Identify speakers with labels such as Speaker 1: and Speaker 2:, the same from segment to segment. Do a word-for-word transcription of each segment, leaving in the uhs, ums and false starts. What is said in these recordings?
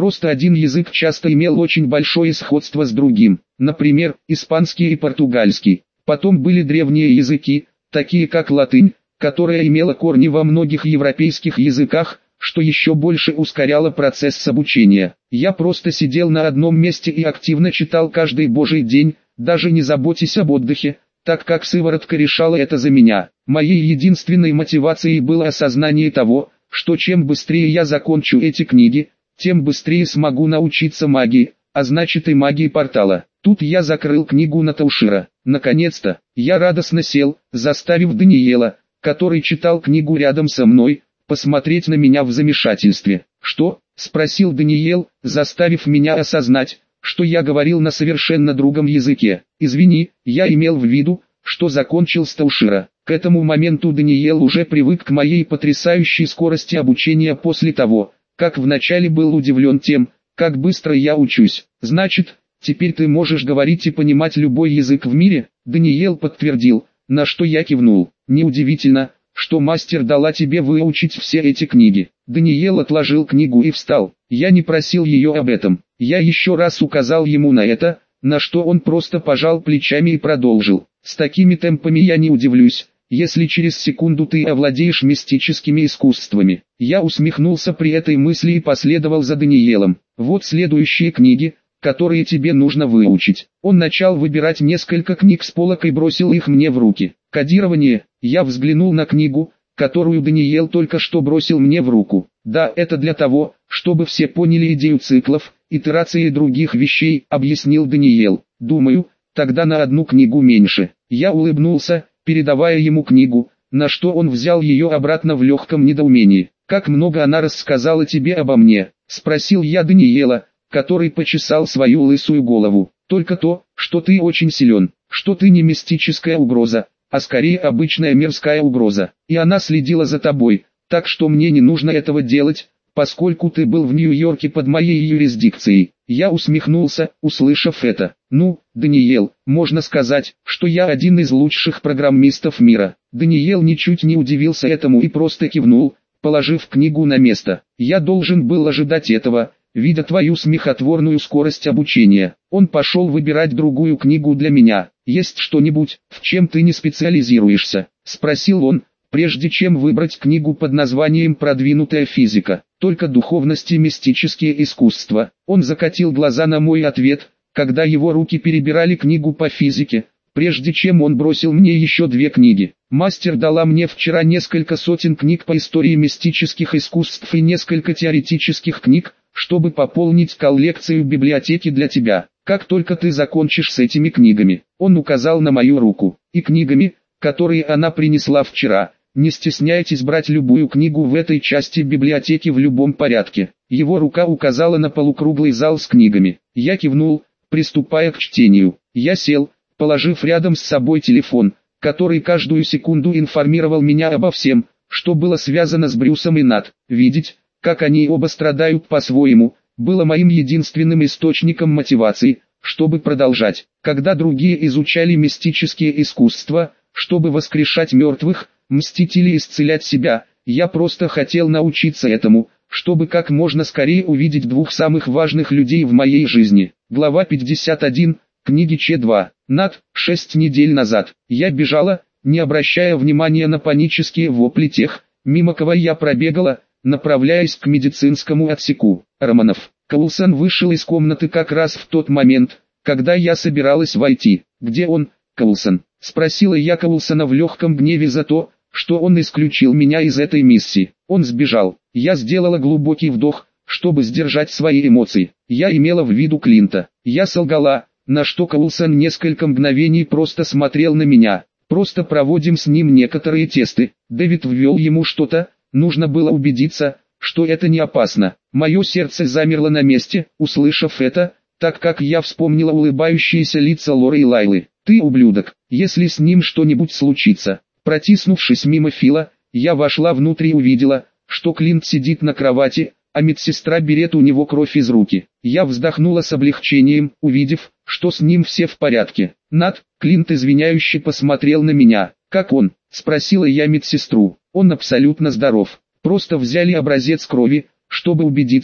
Speaker 1: Просто один язык часто имел очень большое сходство с другим, например, испанский и португальский. Потом были древние языки, такие как латынь, которая имела корни во многих европейских языках, что еще больше ускоряло процесс обучения. Я просто сидел на одном месте и активно читал каждый божий день, даже не заботясь об отдыхе, так как сыворотка решала это за меня. Моей единственной мотивацией было осознание того, что чем быстрее я закончу эти книги, тем быстрее смогу научиться магии, а значит и магии портала. Тут я закрыл книгу на Таушира. Наконец-то, я радостно сел, заставив Даниэла, который читал книгу рядом со мной, посмотреть на меня в замешательстве. «Что?» – спросил Даниэл, заставив меня осознать, что я говорил на совершенно другом языке. «Извини, я имел в виду, что закончил с Таушира». К этому моменту Даниэл уже привык к моей потрясающей скорости обучения после того, как вначале был удивлен тем, как быстро я учусь. «Значит, теперь ты можешь говорить и понимать любой язык в мире?» Даниэл подтвердил, на что я кивнул. «Неудивительно, что мастер дала тебе выучить все эти книги». Даниэл отложил книгу и встал. Я не просил ее об этом. Я еще раз указал ему на это, на что он просто пожал плечами и продолжил. «С такими темпами я не удивлюсь, если через секунду ты овладеешь мистическими искусствами». Я усмехнулся при этой мысли и последовал за Даниэлом. «Вот следующие книги, которые тебе нужно выучить». Он начал выбирать несколько книг с полок и бросил их мне в руки. Кодирование. Я взглянул на книгу, которую Даниэл только что бросил мне в руку. «Да, это для того, чтобы все поняли идею циклов, итерации и других вещей», объяснил Даниэл. «Думаю, тогда на одну книгу меньше». Я улыбнулся, передавая ему книгу, на что он взял ее обратно в легком недоумении. «Как много она рассказала тебе обо мне?» – спросил я Даниэла, который почесал свою лысую голову. «Только то, что ты очень силен, что ты не мистическая угроза, а скорее обычная мирская угроза, и она следила за тобой, так что мне не нужно этого делать, поскольку ты был в Нью-Йорке под моей юрисдикцией». Я усмехнулся, услышав это. «Ну, Даниэл, можно сказать, что я один из лучших программистов мира». Даниэл ничуть не удивился этому и просто кивнул, положив книгу на место. «Я должен был ожидать этого, видя твою смехотворную скорость обучения». Он пошел выбирать другую книгу для меня. «Есть что-нибудь, в чем ты не специализируешься?» – спросил он, прежде чем выбрать книгу под названием «Продвинутая физика». «Только духовность и мистические искусства». Он закатил глаза на мой ответ, когда его руки перебирали книгу по физике, прежде чем он бросил мне еще две книги. «Мастер дала мне вчера несколько сотен книг по истории мистических искусств и несколько теоретических книг, чтобы пополнить коллекцию библиотеки для тебя. Как только ты закончишь с этими книгами», он указал на мою руку, «и книгами, которые она принесла вчера, не стесняйтесь брать любую книгу в этой части библиотеки в любом порядке». Его рука указала на полукруглый зал с книгами. Я кивнул, приступая к чтению. Я сел, положив рядом с собой телефон, который каждую секунду информировал меня обо всем, что было связано с Брюсом и Нат. Видеть, как они оба страдают по-своему, было моим единственным источником мотивации, чтобы продолжать. Когда другие изучали мистические искусства, чтобы воскрешать мертвых, мстить или исцелять себя, я просто хотел научиться этому, чтобы как можно скорее увидеть двух самых важных людей в моей жизни. Глава пятьдесят один, книги Ч два. Нат, шесть недель назад. Я бежала, не обращая внимания на панические вопли тех, мимо кого я пробегала, направляясь к медицинскому отсеку. Романов. Коулсон вышел из комнаты как раз в тот момент, когда я собиралась войти. «Где он, Коулсон?» – спросила я Коулсона в легком гневе за то, что он исключил меня из этой миссии. «Он сбежал». Я сделала глубокий вдох, чтобы сдержать свои эмоции. Я имела в виду Клинта. Я солгала, на что Коулсон несколько мгновений просто смотрел на меня. «Просто проводим с ним некоторые тесты». Дэвид ввел ему что-то, нужно было убедиться, что это не опасно. Мое сердце замерло на месте, услышав это, так как я вспомнила улыбающиеся лица Лоры и Лайлы. «Ты ублюдок, если с ним что-нибудь случится». Протиснувшись мимо Фила, я вошла внутрь и увидела, что Клинт сидит на кровати, а медсестра берет у него кровь из руки. Я вздохнула с облегчением, увидев, что с ним все в порядке. «Нат», Клинт извиняюще посмотрел на меня. «Как он?» – спросила я медсестру. «Он абсолютно здоров. Просто взяли образец крови, чтобы убедиться,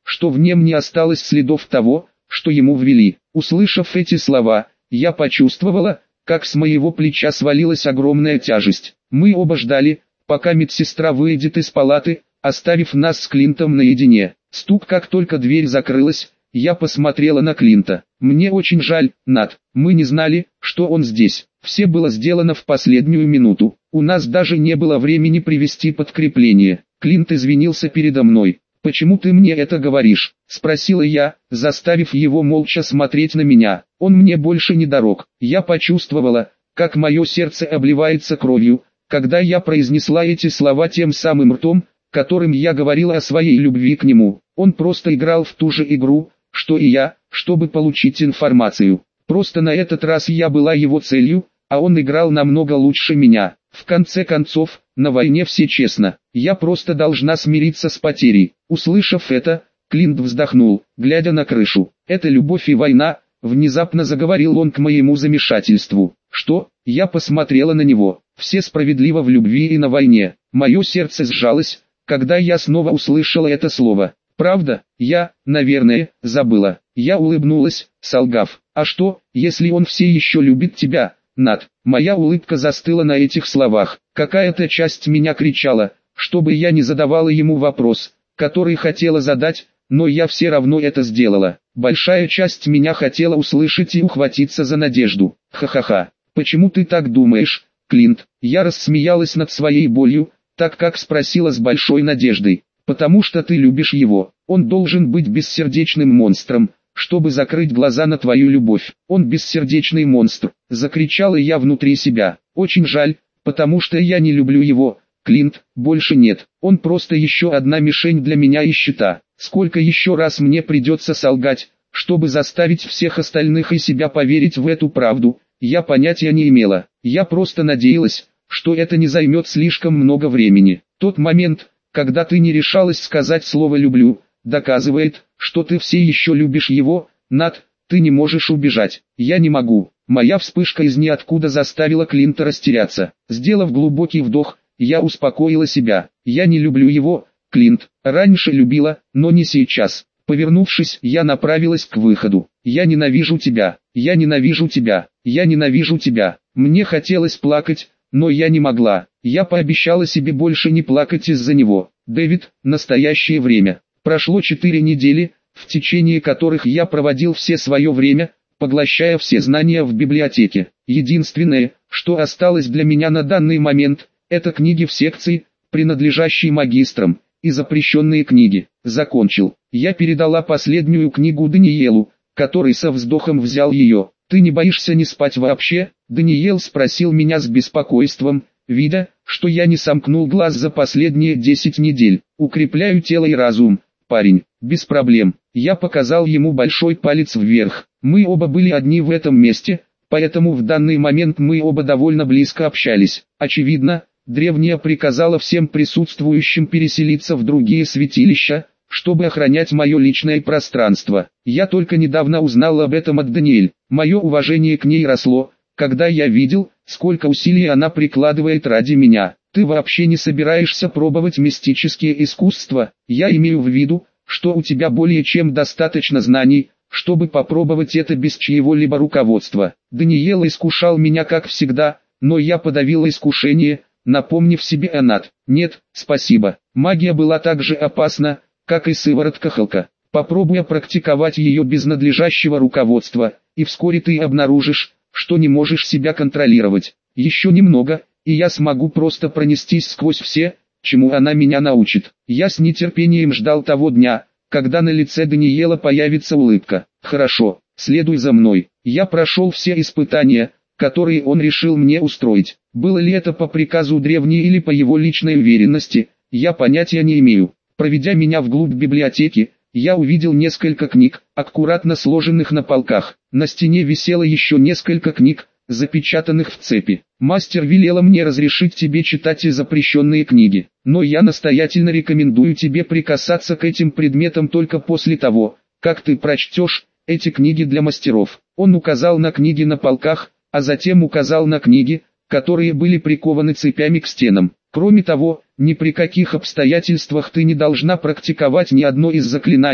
Speaker 1: что в нем не осталось следов того, что ему ввели. Услышав эти слова, я почувствовала, как с моего плеча свалилась огромная тяжесть. Мы оба ждали, пока медсестра выйдет из палаты, оставив нас с Клинтом наедине. Стук, как только дверь закрылась, я посмотрела на Клинта. Мне очень жаль, Нат, мы не знали, что он здесь. Все было сделано в последнюю минуту. У нас даже не было времени привести подкрепление. Клинт извинился передо мной. «Почему ты мне это говоришь?» – спросила я, заставив его молча смотреть на меня. Он мне больше не дорог. Я почувствовала, как мое сердце обливается кровью, когда я произнесла эти слова тем самым ртом, которым я говорила о своей любви к нему. Он просто играл в ту же игру, что и я, чтобы получить информацию. Просто на этот раз я была его целью, а он играл намного лучше меня. В конце концов, на войне все честно. Я просто должна смириться с потерей. Услышав это, Клинт вздохнул, глядя на крышу. «Это любовь и война», — внезапно заговорил он к моему замешательству. «Что?» — я посмотрела на него. «Все справедливо в любви и на войне». Мое сердце сжалось, когда я снова услышала это слово. «Правда? Я, наверное, забыла». Я улыбнулась, солгав. «А что, если он все еще любит тебя, Нат?» Моя улыбка застыла на этих словах. Какая-то часть меня кричала, чтобы я не задавала ему вопрос, который хотела задать, но я все равно это сделала. Большая часть меня хотела услышать и ухватиться за надежду. Ха-ха-ха. «Почему ты так думаешь, Клинт?» Я рассмеялась над своей болью, так как спросила с большой надеждой. «Потому что ты любишь его. Он должен быть бессердечным монстром, чтобы закрыть глаза на твою любовь. Он бессердечный монстр», — закричала я внутри себя. «Очень жаль, потому что я не люблю его, Клинт, больше нет. Он просто еще одна мишень для меня и щита. Сколько еще раз мне придется солгать, чтобы заставить всех остальных и себя поверить в эту правду, я понятия не имела. Я просто надеялась, что это не займет слишком много времени. Тот момент, когда ты не решалась сказать слово «люблю», доказывает, что ты все еще любишь его, Нат, ты не можешь убежать. Я не могу». Моя вспышка из ниоткуда заставила Клинта растеряться. Сделав глубокий вдох, я успокоила себя. Я не люблю его, Клинт. Раньше любила, но не сейчас. Повернувшись, я направилась к выходу. «Я ненавижу тебя, я ненавижу тебя, я ненавижу тебя». Мне хотелось плакать, но я не могла. Я пообещала себе больше не плакать из-за него. Дэвид, настоящее время. Прошло четыре недели, в течение которых я проводил все свое время, поглощая все знания в библиотеке. Единственное, что осталось для меня на данный момент, это книги в секции, принадлежащие магистрам, и запрещенные книги. Закончил. Я передала последнюю книгу Даниэлу, который со вздохом взял ее. «Ты не боишься не спать вообще?» Даниэл спросил меня с беспокойством, видя, что я не сомкнул глаз за последние десять недель. «Укрепляю тело и разум, парень, без проблем». Я показал ему большой палец вверх. Мы оба были одни в этом месте, поэтому в данный момент мы оба довольно близко общались. Очевидно, древняя приказала всем присутствующим переселиться в другие святилища, чтобы охранять мое личное пространство. Я только недавно узнал об этом от Даниэль. Мое уважение к ней росло, когда я видел, сколько усилий она прикладывает ради меня. «Ты вообще не собираешься пробовать мистические искусства?» Я имею в виду, что у тебя более чем достаточно знаний, чтобы попробовать это без чьего-либо руководства. Даниэл искушал меня как всегда, но я подавила искушение, напомнив себе о Нат. «Нет, спасибо». Магия была так же опасна, как и сыворотка Халка. Попробуй практиковать ее без надлежащего руководства, и вскоре ты обнаружишь, что не можешь себя контролировать. Еще немного, и я смогу просто пронестись сквозь все, чему она меня научит. Я с нетерпением ждал того дня, когда на лице Даниэла появится улыбка. «Хорошо, следуй за мной». Я прошел все испытания, которые он решил мне устроить. Было ли это по приказу древней или по его личной уверенности, я понятия не имею. Проведя меня вглубь библиотеки, я увидел несколько книг, аккуратно сложенных на полках. На стене висело еще несколько книг, запечатанных в цепи. «Мастер велела мне разрешить тебе читать и запрещенные книги, но я настоятельно рекомендую тебе прикасаться к этим предметам только после того, как ты прочтешь эти книги для мастеров». Он указал на книги на полках, а затем указал на книги, которые были прикованы цепями к стенам. «Кроме того, ни при каких обстоятельствах ты не должна практиковать ни одно из заклинаний,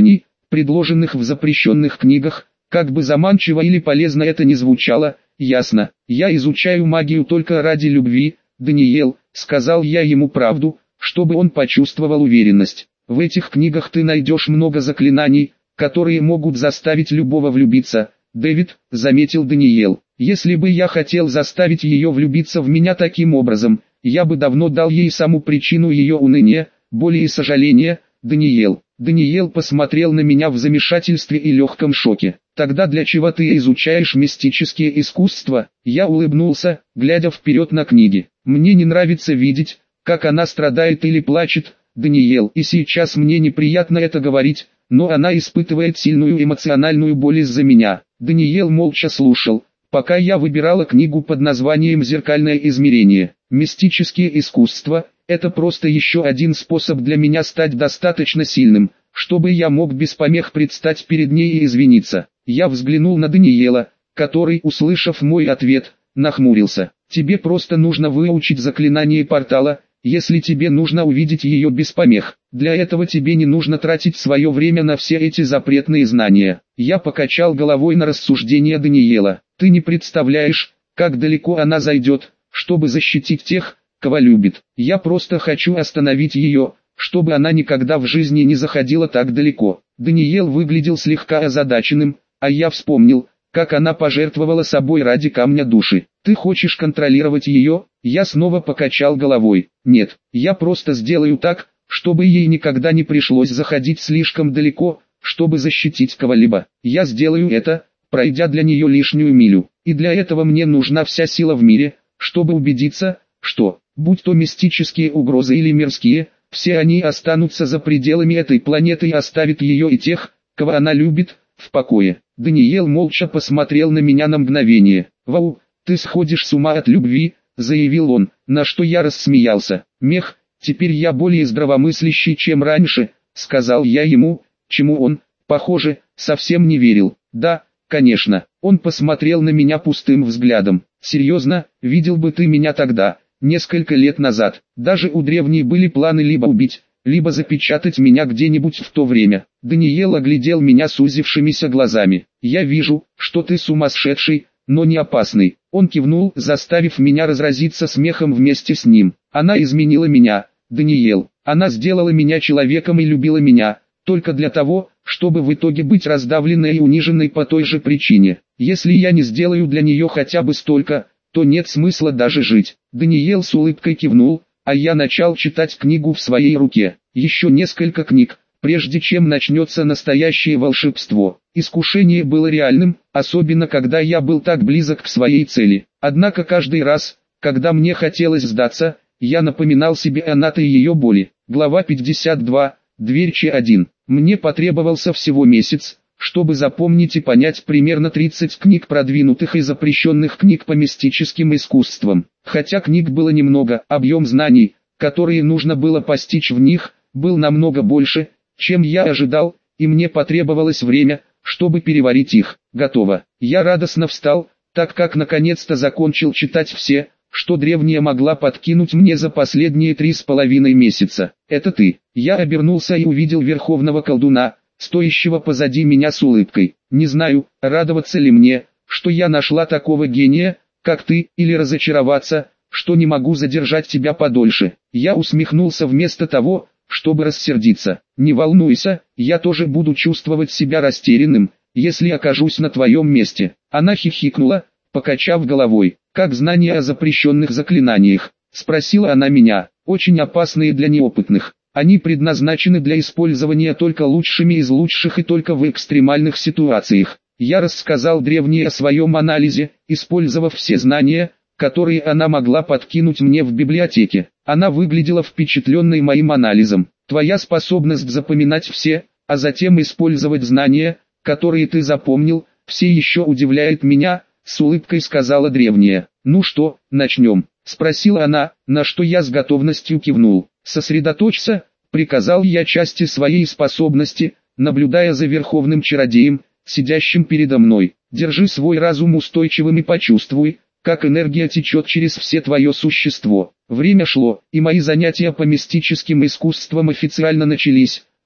Speaker 1: предложенных в запрещенных книгах, как бы заманчиво или полезно это ни звучало. Ясно, я изучаю магию только ради любви, Даниэл, сказал я ему правду, чтобы он почувствовал уверенность. В этих книгах ты найдешь много заклинаний, которые могут заставить любого влюбиться. Дэвид, заметил Даниэл, если бы я хотел заставить ее влюбиться в меня таким образом, я бы давно дал ей саму причину ее уныния, боли и сожаления. Даниэл, Даниэл посмотрел на меня в замешательстве и легком шоке. Тогда для чего ты изучаешь мистические искусства? Я улыбнулся, глядя вперед на книги. Мне не нравится видеть, как она страдает или плачет, Даниэл, и сейчас мне неприятно это говорить, но она испытывает сильную эмоциональную боль из-за меня. Даниэл молча слушал, пока я выбирала книгу под названием «Зеркальное измерение». Мистические искусства – это просто еще один способ для меня стать достаточно сильным, чтобы я мог без помех предстать перед ней и извиниться. Я взглянул на Даниэла, который, услышав мой ответ, нахмурился. Тебе просто нужно выучить заклинание портала, если тебе нужно увидеть ее без помех. Для этого тебе не нужно тратить свое время на все эти запретные знания. Я покачал головой на рассуждения Даниэла. Ты не представляешь, как далеко она зайдет, чтобы защитить тех, кого любит. Я просто хочу остановить ее, чтобы она никогда в жизни не заходила так далеко. Даниэл выглядел слегка озадаченным, а я вспомнил, как она пожертвовала собой ради камня души. Ты хочешь контролировать ее? Я снова покачал головой. Нет, я просто сделаю так, чтобы ей никогда не пришлось заходить слишком далеко, чтобы защитить кого-либо. Я сделаю это, пройдя для нее лишнюю милю. И для этого мне нужна вся сила в мире, чтобы убедиться, что, будь то мистические угрозы или мирские, все они останутся за пределами этой планеты и оставят ее и тех, кого она любит, в покое. Даниэл молча посмотрел на меня на мгновение. «Вау, ты сходишь с ума от любви», — заявил он, на что я рассмеялся. «Мех, теперь я более здравомыслящий, чем раньше», — сказал я ему, чему он, похоже, совсем не верил. «Да, конечно». Он посмотрел на меня пустым взглядом. «Серьезно, видел бы ты меня тогда, несколько лет назад. Даже у древней были планы либо убить, либо запечатать меня где-нибудь в то время». Даниэл оглядел меня сузившимися глазами. «Я вижу, что ты сумасшедший, но не опасный». Он кивнул, заставив меня разразиться смехом вместе с ним. «Она изменила меня, Даниэл. Она сделала меня человеком и любила меня, только для того, чтобы в итоге быть раздавленной и униженной по той же причине. Если я не сделаю для нее хотя бы столько, то нет смысла даже жить». Даниэл с улыбкой кивнул, а я начал читать книгу в своей руке. Еще несколько книг, прежде чем начнется настоящее волшебство. Искушение было реальным, особенно когда я был так близок к своей цели. Однако каждый раз, когда мне хотелось сдаться, я напоминал себе о Нате и ее боли. Глава пятьдесят два. Дверь Ч один. Мне потребовался всего месяц, чтобы запомнить и понять примерно тридцать книг продвинутых и запрещенных книг по мистическим искусствам. Хотя книг было немного, объем знаний, которые нужно было постичь в них, был намного больше, чем я ожидал, и мне потребовалось время, чтобы переварить их. Готово. Я радостно встал, так как наконец-то закончил читать все, что древняя могла подкинуть мне за последние три с половиной месяца. «Это ты». Я обернулся и увидел верховного колдуна, стоящего позади меня с улыбкой. Не знаю, радоваться ли мне, что я нашла такого гения, как ты, или разочароваться, что не могу задержать тебя подольше. Я усмехнулся вместо того, чтобы рассердиться. «Не волнуйся, я тоже буду чувствовать себя растерянным, если окажусь на твоем месте». Она хихикнула, покачав головой. «Как знания о запрещенных заклинаниях?» — спросила она меня. «Очень опасные для неопытных. Они предназначены для использования только лучшими из лучших и только в экстремальных ситуациях». Я рассказал древней о своем анализе, использовав все знания, которые она могла подкинуть мне в библиотеке. Она выглядела впечатленной моим анализом. «Твоя способность запоминать все, а затем использовать знания, которые ты запомнил, все еще удивляет меня», — с улыбкой сказала древняя. «Ну что, начнем?» — спросила она, на что я с готовностью кивнул. «Сосредоточься», — приказал я части своей способности, наблюдая за верховным чародеем, сидящим передо мной. «Держи свой разум устойчивым и почувствуй, как энергия течет через все твое существо». Время шло, и мои занятия по мистическим искусствам официально начались.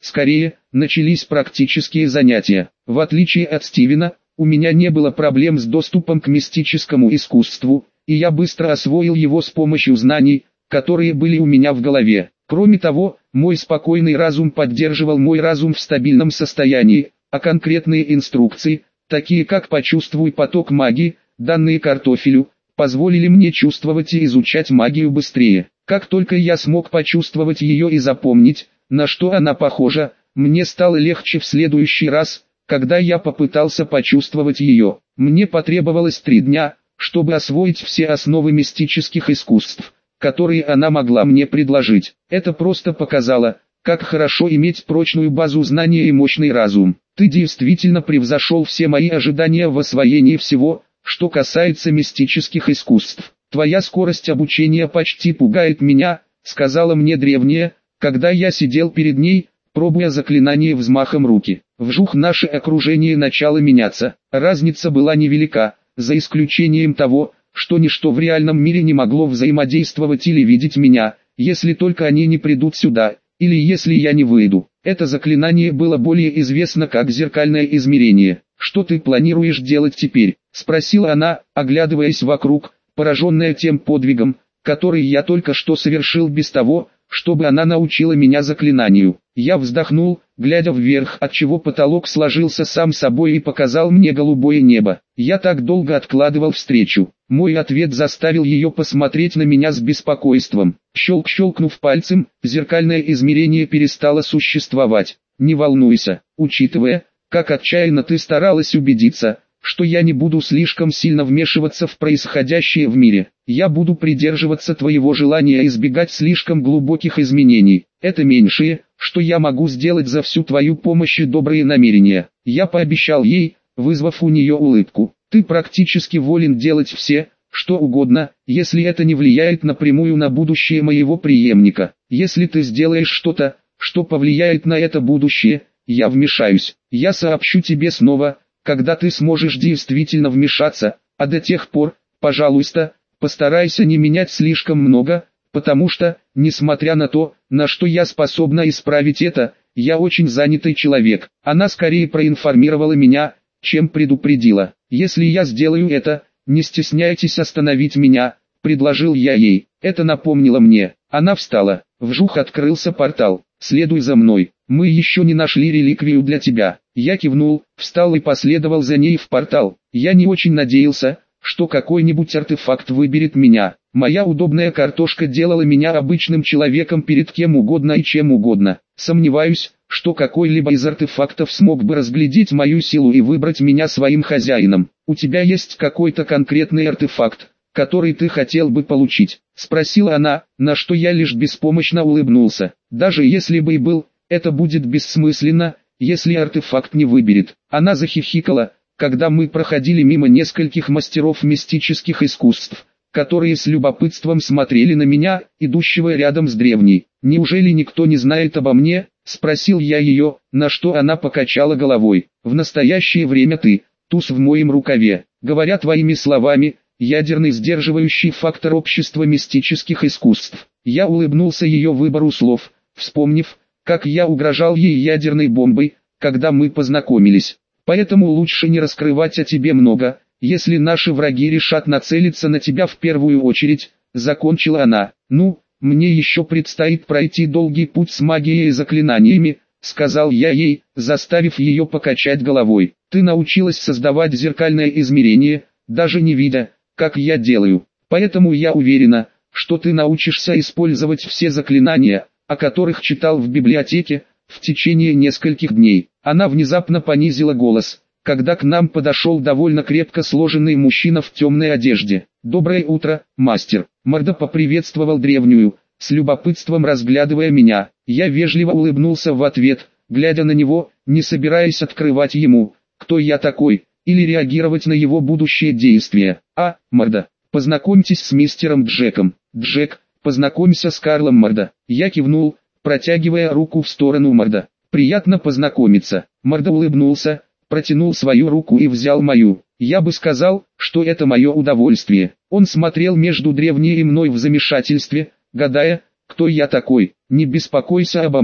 Speaker 1: Скорее, начались практические занятия. В отличие от Стивена, у меня не было проблем с доступом к мистическому искусству, и я быстро освоил его с помощью знаний, которые были у меня в голове. Кроме того, мой спокойный разум поддерживал мой разум в стабильном состоянии, а конкретные инструкции, такие как «почувствуй поток магии», данные картофелю, позволили мне чувствовать и изучать магию быстрее. Как только я смог почувствовать ее и запомнить, на что она похожа, мне стало легче в следующий раз, когда я попытался почувствовать ее. Мне потребовалось три дня, чтобы освоить все основы мистических искусств, которые она могла мне предложить. Это просто показало, как хорошо иметь прочную базу знаний и мощный разум. Ты действительно превзошел все мои ожидания в освоении всего, что касается мистических искусств. Твоя скорость обучения почти пугает меня, сказала мне древняя, когда я сидел перед ней, пробуя заклинание взмахом руки. Вжух, наше окружение начало меняться. Разница была невелика, за исключением того, что ничто в реальном мире не могло взаимодействовать или видеть меня, если только они не придут сюда, или если я не выйду. Это заклинание было более известно как зеркальное измерение. «Что ты планируешь делать теперь?» — спросила она, оглядываясь вокруг, пораженная тем подвигом, который я только что совершил без того, чтобы она научила меня заклинанию. Я вздохнул, глядя вверх, отчего потолок сложился сам собой и показал мне голубое небо. Я так долго откладывал встречу. Мой ответ заставил ее посмотреть на меня с беспокойством. Щелк-щелкнув пальцем, зеркальное измерение перестало существовать. «Не волнуйся, учитывая, как отчаянно ты старалась убедиться, что я не буду слишком сильно вмешиваться в происходящее в мире. Я буду придерживаться твоего желания избегать слишком глубоких изменений. Это меньшее, что я могу сделать за всю твою помощь и добрые намерения». Я пообещал ей, вызвав у нее улыбку. «Ты практически волен делать все, что угодно, если это не влияет напрямую на будущее моего преемника. Если ты сделаешь что-то, что повлияет на это будущее, я вмешаюсь. Я сообщу тебе снова, когда ты сможешь действительно вмешаться, а до тех пор, пожалуйста, постарайся не менять слишком много, потому что, несмотря на то, на что я способна исправить это, я очень занятый человек». Она скорее проинформировала меня, чем предупредила. «Если я сделаю это, не стесняйтесь остановить меня», — предложил я ей. Это напомнило мне. Она встала. Вжух, открылся портал. «Следуй за мной. Мы еще не нашли реликвию для тебя». Я кивнул, встал и последовал за ней в портал. Я не очень надеялся, что какой-нибудь артефакт выберет меня. Моя удобная картошка делала меня обычным человеком перед кем угодно и чем угодно. Сомневаюсь, что какой-либо из артефактов смог бы разглядеть мою силу и выбрать меня своим хозяином. «У тебя есть какой-то конкретный артефакт, который ты хотел бы получить?» — спросила она, на что я лишь беспомощно улыбнулся. «Даже если бы и был, это будет бессмысленно, если артефакт не выберет». Она захихикала, когда мы проходили мимо нескольких мастеров мистических искусств, которые с любопытством смотрели на меня, идущего рядом с древней. «Неужели никто не знает обо мне?» — спросил я ее, на что она покачала головой. «В настоящее время ты — туз в моем рукаве. Говоря твоими словами, ядерный сдерживающий фактор общества мистических искусств». Я улыбнулся ее выбору слов, вспомнив, как я угрожал ей ядерной бомбой, когда мы познакомились. «Поэтому лучше не раскрывать о тебе много, если наши враги решат нацелиться на тебя в первую очередь», — закончила она. «Ну, мне еще предстоит пройти долгий путь с магией и заклинаниями», — сказал я ей, заставив ее покачать головой. «Ты научилась создавать зеркальное измерение, даже не видя, как я делаю. Поэтому я уверена, что ты научишься использовать все заклинания, о которых читал в библиотеке, в течение нескольких дней». Она внезапно понизила голос, когда к нам подошел довольно крепко сложенный мужчина в темной одежде. «Доброе утро, мастер». Морда поприветствовал древнюю, с любопытством разглядывая меня. Я вежливо улыбнулся в ответ, глядя на него, не собираясь открывать ему, кто я такой, или реагировать на его будущее действия. «А, Морда, познакомьтесь с мистером Джеком». «Джек, познакомься с Карлом, Морда». Я кивнул, протягивая руку в сторону Морда. «Приятно познакомиться». Морда улыбнулся, протянул свою руку и взял мою. Я бы сказал, что это мое удовольствие. Он смотрел между древней и мной в замешательстве, гадая, кто я такой. «Не беспокойся обо мне.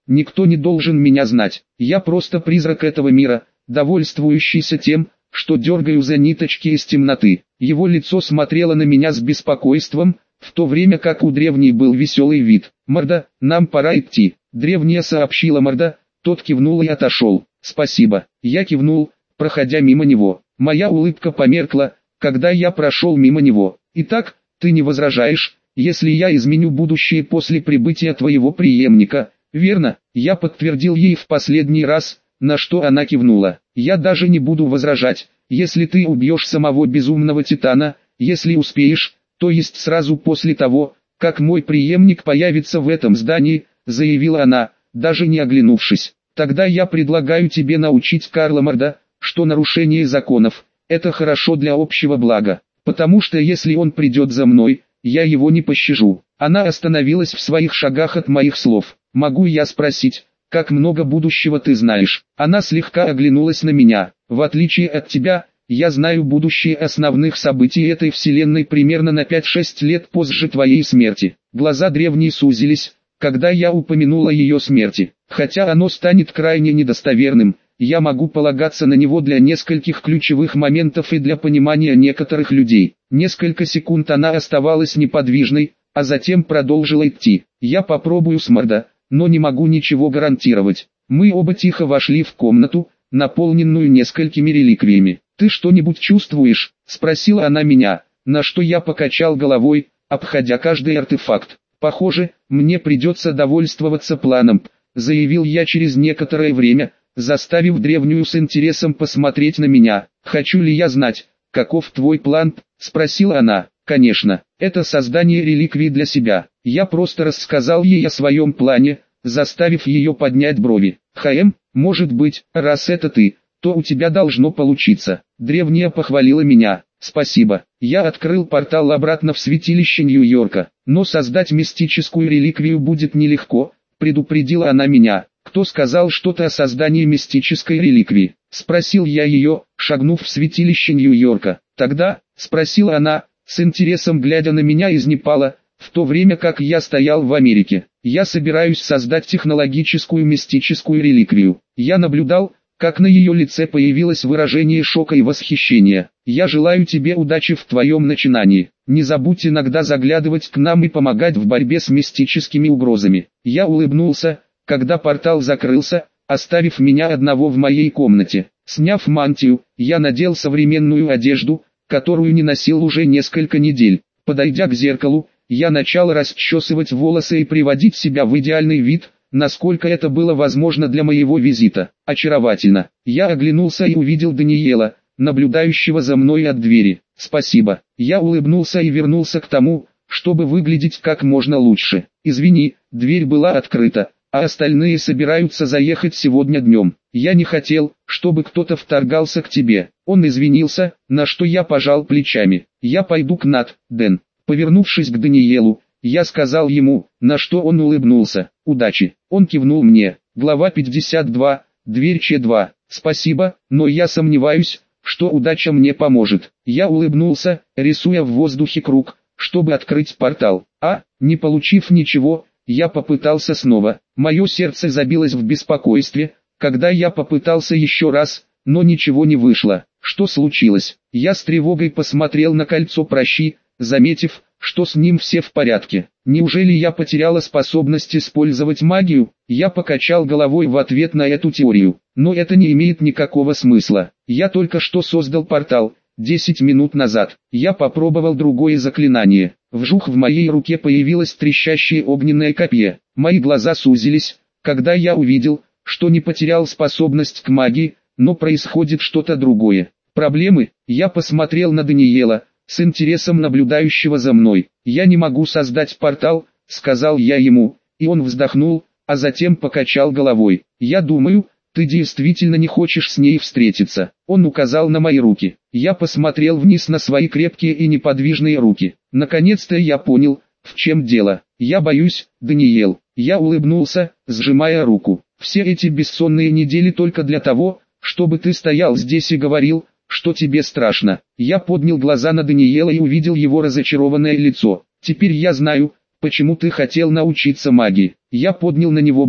Speaker 1: никто не должен меня знать. Я просто призрак этого мира, довольствующийся тем, что дергаю за ниточки из темноты. Его лицо смотрело на меня с беспокойством, в то время как у древней был веселый вид. «Морда, нам пора идти», — древняя сообщила Морда, тот кивнул и отошел. «Спасибо». Я кивнул, проходя мимо него. Моя улыбка померкла, когда я прошел мимо него. «Итак, ты не возражаешь, если я изменю будущее после прибытия твоего преемника, верно?» Я подтвердил ей в последний раз, на что она кивнула. «Я даже не буду возражать, если ты убьешь самого безумного Титана, если успеешь, то есть сразу после того, как мой преемник появится в этом здании», заявила она, даже не оглянувшись. «Тогда я предлагаю тебе научить Карла Морда, что нарушение законов – это хорошо для общего блага, потому что если он придет за мной, я его не пощажу». Она остановилась в своих шагах от моих слов. «Могу я спросить, как много будущего ты знаешь?» Она слегка оглянулась на меня. «В отличие от тебя, я знаю будущее основных событий этой вселенной примерно на пять-шесть лет позже твоей смерти». Глаза древней сузились, когда я упомянула ее смерти. Хотя оно станет крайне недостоверным, я могу полагаться на него для нескольких ключевых моментов и для понимания некоторых людей. Несколько секунд она оставалась неподвижной, а затем продолжила идти. «Я попробую с Морда, но не могу ничего гарантировать». Мы оба тихо вошли в комнату, наполненную несколькими реликвиями. «Ты что-нибудь чувствуешь?» – спросила она меня, на что я покачал головой, обходя каждый артефакт. «Похоже, мне придется довольствоваться планом», – заявил я через некоторое время, заставив древнюю с интересом посмотреть на меня. «Хочу ли я знать, каков твой план?» – спросила она. «Конечно, это создание реликвий для себя». Я просто рассказал ей о своем плане, заставив ее поднять брови. «Хм, может быть, раз это ты, то у тебя должно получиться». Древняя похвалила меня. «Спасибо». Я открыл портал обратно в святилище Нью-Йорка. «Но создать мистическую реликвию будет нелегко», предупредила она меня. «Кто сказал что-то о создании мистической реликвии?» Спросил я ее, шагнув в святилище Нью-Йорка. «Тогда?» Спросила она, с интересом глядя на меня из Непала, в то время как я стоял в Америке. «Я собираюсь создать технологическую мистическую реликвию». Я наблюдал, как на ее лице появилось выражение шока и восхищения. «Я желаю тебе удачи в твоем начинании. Не забудь иногда заглядывать к нам и помогать в борьбе с мистическими угрозами». Я улыбнулся, когда портал закрылся, оставив меня одного в моей комнате. Сняв мантию, я надел современную одежду, которую не носил уже несколько недель. Подойдя к зеркалу, я начал расчесывать волосы и приводить себя в идеальный вид, насколько это было возможно для моего визита. Очаровательно. Я оглянулся и увидел Даниэла, наблюдающего за мной от двери. «Спасибо». Я улыбнулся и вернулся к тому, чтобы выглядеть как можно лучше. «Извини, дверь была открыта, а остальные собираются заехать сегодня днем. Я не хотел, чтобы кто-то вторгался к тебе». Он извинился, на что я пожал плечами. «Я пойду к Нат, Дэн». Повернувшись к Даниэлу, я сказал ему, на что он улыбнулся. «Удачи». Он кивнул мне. Глава пятьдесят два, дверь Ч два. «Спасибо, но я сомневаюсь, что удача мне поможет». Я улыбнулся, рисуя в воздухе круг, чтобы открыть портал. А, не получив ничего, я попытался снова. Мое сердце забилось в беспокойстве, когда я попытался еще раз, но ничего не вышло. Что случилось? Я с тревогой посмотрел на кольцо пращи, заметив, что с ним все в порядке. Неужели я потеряла способность использовать магию? Я покачал головой в ответ на эту теорию. Но это не имеет никакого смысла. Я только что создал портал, десять минут назад. Я попробовал другое заклинание. Вжух, в моей руке появилось трещащее огненное копье. Мои глаза сузились, когда я увидел, что не потерял способность к магии, но происходит что-то другое. Проблемы? Я посмотрел на Даниэла, с интересом наблюдающего за мной. «Я не могу создать портал», — сказал я ему, и он вздохнул, а затем покачал головой. «Я думаю, ты действительно не хочешь с ней встретиться». Он указал на мои руки. Я посмотрел вниз на свои крепкие и неподвижные руки. Наконец-то я понял, в чем дело. «Я боюсь, Даниэл». Я улыбнулся, сжимая руку. «Все эти бессонные недели только для того, чтобы ты стоял здесь и говорил, что тебе страшно». Я поднял глаза на Даниэла и увидел его разочарованное лицо. «Теперь я знаю, почему ты хотел научиться магии». Я поднял на него брови.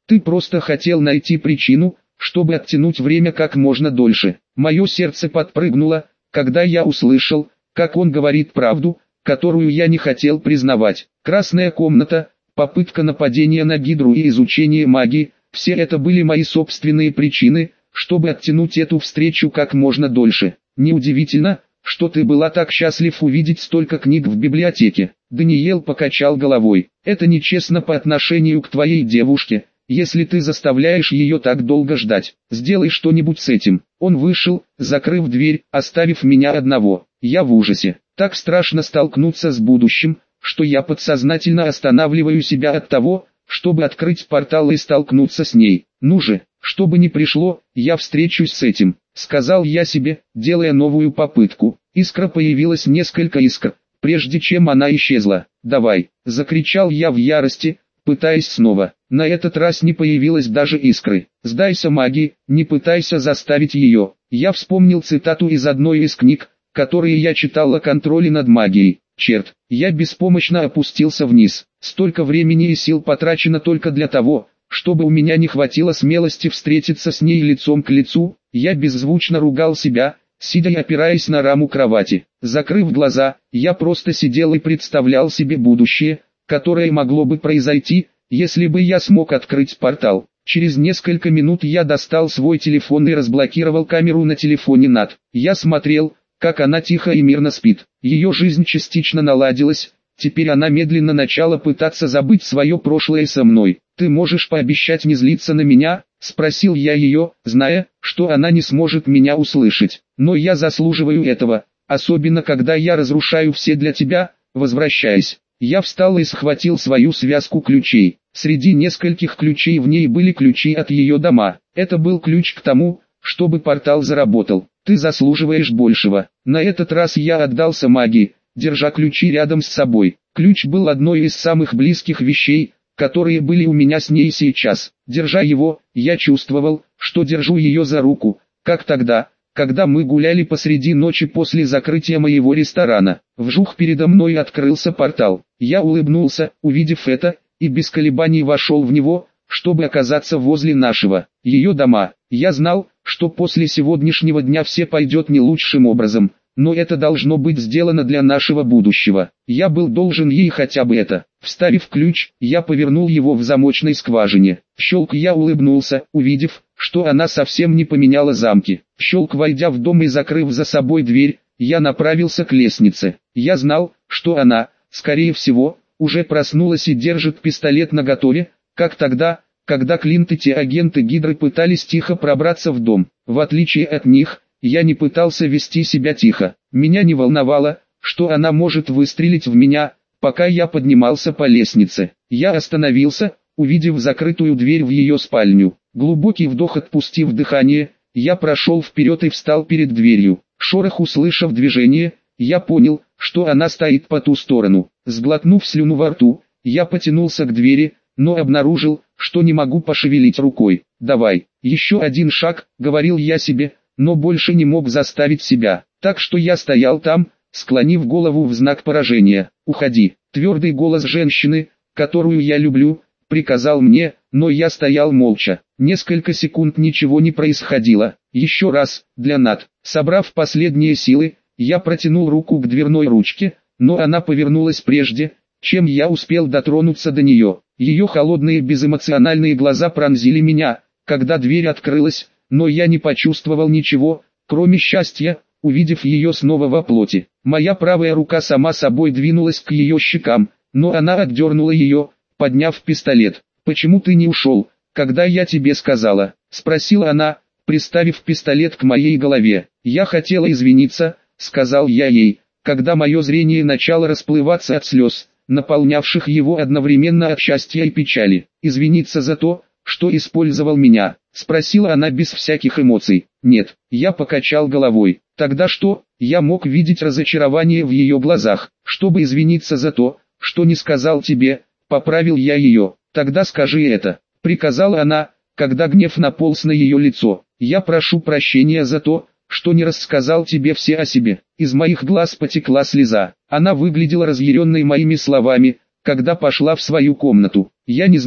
Speaker 1: Ты просто хотел найти причину, чтобы оттянуть время как можно дольше. Мое сердце подпрыгнуло, когда я услышал, как он говорит правду, которую я не хотел признавать. Красная комната, попытка нападения на Гидру и изучение магии – все это были мои собственные причины, чтобы оттянуть эту встречу как можно дольше. Неудивительно, что ты была так счастлив увидеть столько книг в библиотеке. Даниэл покачал головой. Это нечестно по отношению к твоей девушке, если ты заставляешь ее так долго ждать. Сделай что-нибудь с этим. Он вышел, закрыв дверь, оставив меня одного. Я в ужасе. Так страшно столкнуться с будущим, что я подсознательно останавливаю себя от того, чтобы открыть портал и столкнуться с ней. Ну же, что бы ни пришло, я встречусь с этим, сказал я себе, делая новую попытку. Искра появилась несколько искр, прежде чем она исчезла. «Давай!» – закричал я в ярости, пытаясь снова. На этот раз не появилось даже искры. «Сдайся магии, не пытайся заставить ее». Я вспомнил цитату из одной из книг, которые я читал о контроле над магией. Черт, я беспомощно опустился вниз. Столько времени и сил потрачено только для того, чтобы у меня не хватило смелости встретиться с ней лицом к лицу. Я беззвучно ругал себя, сидя и опираясь на раму кровати. Закрыв глаза, я просто сидел и представлял себе будущее, которое могло бы произойти, если бы я смог открыть портал. Через несколько минут я достал свой телефон и разблокировал камеру на телефоне Нат. Я смотрел, как она тихо и мирно спит. Ее жизнь частично наладилась, теперь она медленно начала пытаться забыть свое прошлое со мной. «Ты можешь пообещать не злиться на меня?» – спросил я ее, зная, что она не сможет меня услышать. «Но я заслуживаю этого, особенно когда я разрушаю все для тебя, возвращаясь». Я встал и схватил свою связку ключей. Среди нескольких ключей в ней были ключи от ее дома. Это был ключ к тому, чтобы портал заработал. «Ты заслуживаешь большего». На этот раз я отдался магии, держа ключи рядом с собой. Ключ был одной из самых близких вещей, которые были у меня с ней сейчас. Держа его, я чувствовал, что держу ее за руку, как тогда, когда мы гуляли посреди ночи после закрытия моего ресторана. Вжух, передо мной открылся портал. Я улыбнулся, увидев это, и без колебаний вошел в него, чтобы оказаться возле нашего, ее дома. Я знал, что после сегодняшнего дня все пойдет не лучшим образом, но это должно быть сделано для нашего будущего. Я был должен ей хотя бы это. Вставив ключ, я повернул его в замочной скважине. Щелк, я улыбнулся, увидев, что она совсем не поменяла замки. Щелк, войдя в дом и закрыв за собой дверь, я направился к лестнице. Я знал, что она, скорее всего, уже проснулась и держит пистолет наготове, как тогда, когда Клинт и те агенты Гидры пытались тихо пробраться в дом. В отличие от них, я не пытался вести себя тихо. Меня не волновало, что она может выстрелить в меня, пока я поднимался по лестнице. Я остановился, увидев закрытую дверь в ее спальню. Глубокий вдох, отпустив дыхание, я прошел вперед и встал перед дверью. Шорох, услышав движение, я понял, что она стоит по ту сторону. Сглотнув слюну во рту, я потянулся к двери, но обнаружил, что не могу пошевелить рукой. «Давай, еще один шаг», — говорил я себе, но больше не мог заставить себя. Так что я стоял там, склонив голову в знак поражения. «Уходи». Твердый голос женщины, которую я люблю, приказал мне, но я стоял молча. Несколько секунд ничего не происходило. Еще раз, для Нат. Собрав последние силы, я протянул руку к дверной ручке, но она повернулась прежде, чем я успел дотронуться до нее. Ее холодные безэмоциональные глаза пронзили меня, когда дверь открылась, но я не почувствовал ничего, кроме счастья, увидев ее снова во плоти. Моя правая рука сама собой двинулась к ее щекам, но она отдернула ее, подняв пистолет. «Почему ты не ушел, когда я тебе сказала?» — спросила она, приставив пистолет к моей голове. «Я хотела извиниться», — сказал я ей, когда мое зрение начало расплываться от слез, наполнявших его одновременно от счастья и печали. «Извиниться за то, что использовал меня?» — спросила она без всяких эмоций. «Нет», — я покачал головой. «Тогда что?» — я мог видеть разочарование в ее глазах. «Чтобы извиниться за то, что не сказал тебе», — поправил я ее. «Тогда скажи это», — приказала она, когда гнев наполз на ее лицо. «Я прошу прощения за то, что не рассказал тебе все о себе». Из моих глаз потекла слеза. Она выглядела разъяренной моими словами, когда пошла в свою комнату. «Я не знал,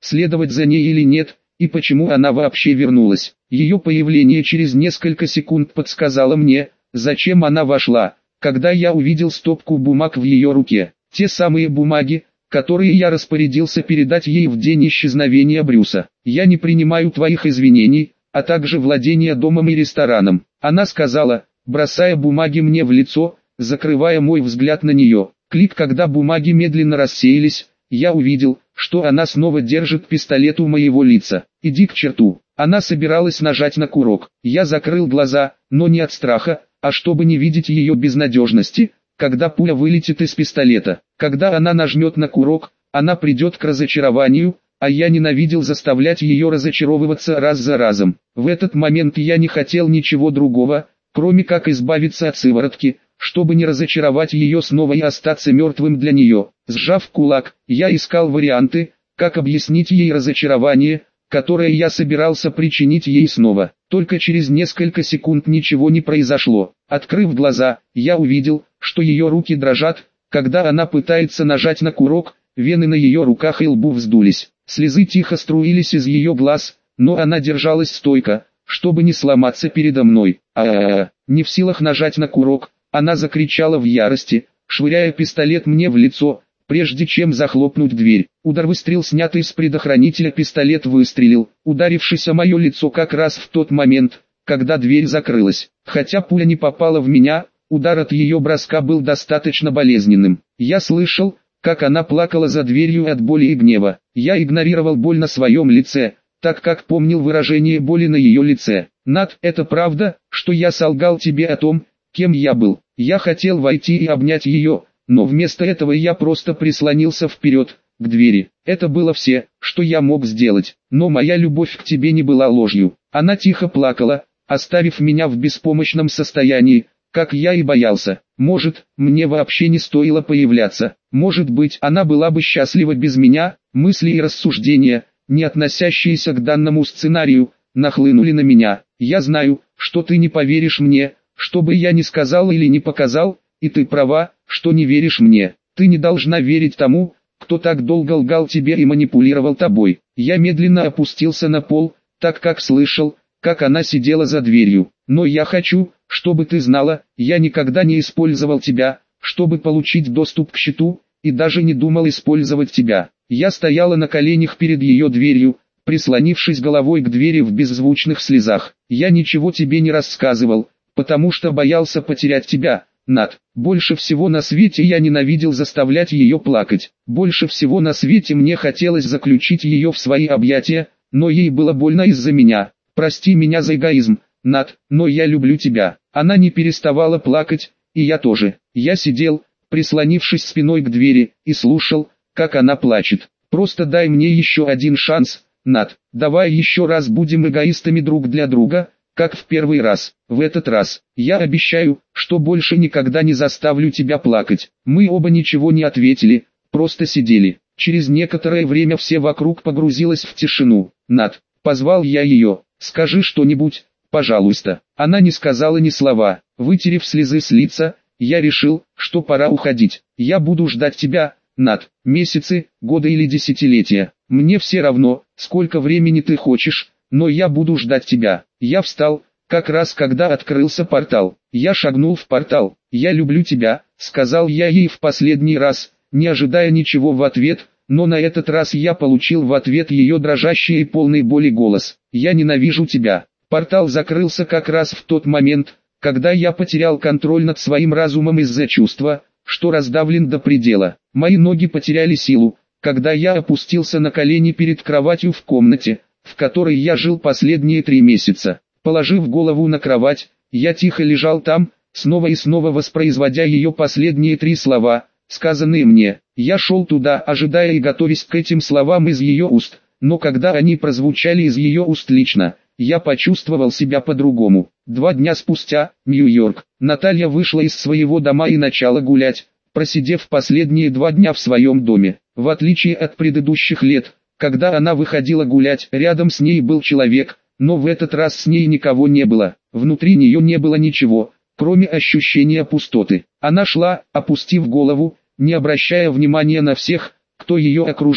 Speaker 1: следовать за ней или нет, и почему она вообще вернулась. Ее появление через несколько секунд подсказало мне, зачем она вошла, когда я увидел стопку бумаг в ее руке. Те самые бумаги, которые я распорядился передать ей в день исчезновения Брюса. «Я не принимаю твоих извинений, а также владения домом и рестораном», она сказала, бросая бумаги мне в лицо, закрывая мой взгляд на нее. Клик, когда бумаги медленно рассеялись, я увидел, что она снова держит пистолет у моего лица. «Иди к черту». Она собиралась нажать на курок. Я закрыл глаза, но не от страха, а чтобы не видеть ее безнадежности, когда пуля вылетит из пистолета. Когда она нажмет на курок, она придет к разочарованию, а я ненавидел заставлять ее разочаровываться раз за разом. В этот момент я не хотел ничего другого, кроме как избавиться от сыворотки, чтобы не разочаровать ее снова и остаться мертвым для нее. Сжав кулак, я искал варианты, как объяснить ей разочарование, которое я собирался причинить ей снова. Только через несколько секунд ничего не произошло. Открыв глаза, я увидел, что ее руки дрожат, когда она пытается нажать на курок, вены на ее руках и лбу вздулись. Слезы тихо струились из ее глаз, но она держалась стойко, чтобы не сломаться передо мной. А-а-а, не в силах нажать на курок, она закричала в ярости, швыряя пистолет мне в лицо, прежде чем захлопнуть дверь. Удар выстрел, снятый с предохранителя, пистолет выстрелил, ударившись о мое лицо как раз в тот момент, когда дверь закрылась. Хотя пуля не попала в меня, удар от ее броска был достаточно болезненным. Я слышал, как она плакала за дверью от боли и гнева. Я игнорировал боль на своем лице, так как помнил выражение боли на ее лице. «Нат, это правда, что я солгал тебе о том, кем я был?» Я хотел войти и обнять ее, но вместо этого я просто прислонился вперед, к двери. Это было все, что я мог сделать, но моя любовь к тебе не была ложью. Она тихо плакала, оставив меня в беспомощном состоянии, как я и боялся. Может, мне вообще не стоило появляться. Может быть, она была бы счастлива без меня. Мысли и рассуждения, не относящиеся к данному сценарию, нахлынули на меня. Я знаю, что ты не поверишь мне, что бы я ни сказал или не показал, и ты права, что не веришь мне. Ты не должна верить тому, кто так долго лгал тебе и манипулировал тобой. Я медленно опустился на пол, так как слышал, как она сидела за дверью. Но я хочу, чтобы ты знала, я никогда не использовал тебя, чтобы получить доступ к счету, и даже не думал использовать тебя. Я стояла на коленях перед ее дверью, прислонившись головой к двери в беззвучных слезах. Я ничего тебе не рассказывал, потому что боялся потерять тебя, Нат. Больше всего на свете я ненавидел заставлять ее плакать. Больше всего на свете мне хотелось заключить ее в свои объятия, но ей было больно из-за меня. Прости меня за эгоизм, Нат, но я люблю тебя. Она не переставала плакать, и я тоже. Я сидел, прислонившись спиной к двери, и слушал, как она плачет. Просто дай мне еще один шанс, Нат. Давай еще раз будем эгоистами друг для друга, как в первый раз. В этот раз, я обещаю, что больше никогда не заставлю тебя плакать. Мы оба ничего не ответили, просто сидели. Через некоторое время все вокруг погрузилось в тишину. Нат, позвал я ее, скажи что-нибудь, пожалуйста. Она не сказала ни слова. Вытерев слезы с лица, я решил, что пора уходить. Я буду ждать тебя, Нат, месяцы, годы или десятилетия. Мне все равно, сколько времени ты хочешь, но я буду ждать тебя. Я встал, как раз когда открылся портал. Я шагнул в портал. «Я люблю тебя», — сказал я ей в последний раз, не ожидая ничего в ответ, но на этот раз я получил в ответ ее дрожащий и полный боли голос. «Я ненавижу тебя». Портал закрылся как раз в тот момент, когда я потерял контроль над своим разумом из-за чувства, что раздавлен до предела. Мои ноги потеряли силу, когда я опустился на колени перед кроватью в комнате, в которой я жил последние три месяца. Положив голову на кровать, я тихо лежал там, снова и снова воспроизводя ее последние три слова, сказанные мне. Я шел туда, ожидая и готовясь к этим словам из ее уст, но когда они прозвучали из ее уст лично, я почувствовал себя по-другому. Два дня спустя, Нью-Йорк, Наталья вышла из своего дома и начала гулять, просидев последние два дня в своем доме. В отличие от предыдущих лет, когда она выходила гулять, рядом с ней был человек, но в этот раз с ней никого не было. Внутри нее не было ничего, кроме ощущения пустоты. Она шла, опустив голову, не обращая внимания на всех, кто ее окружал,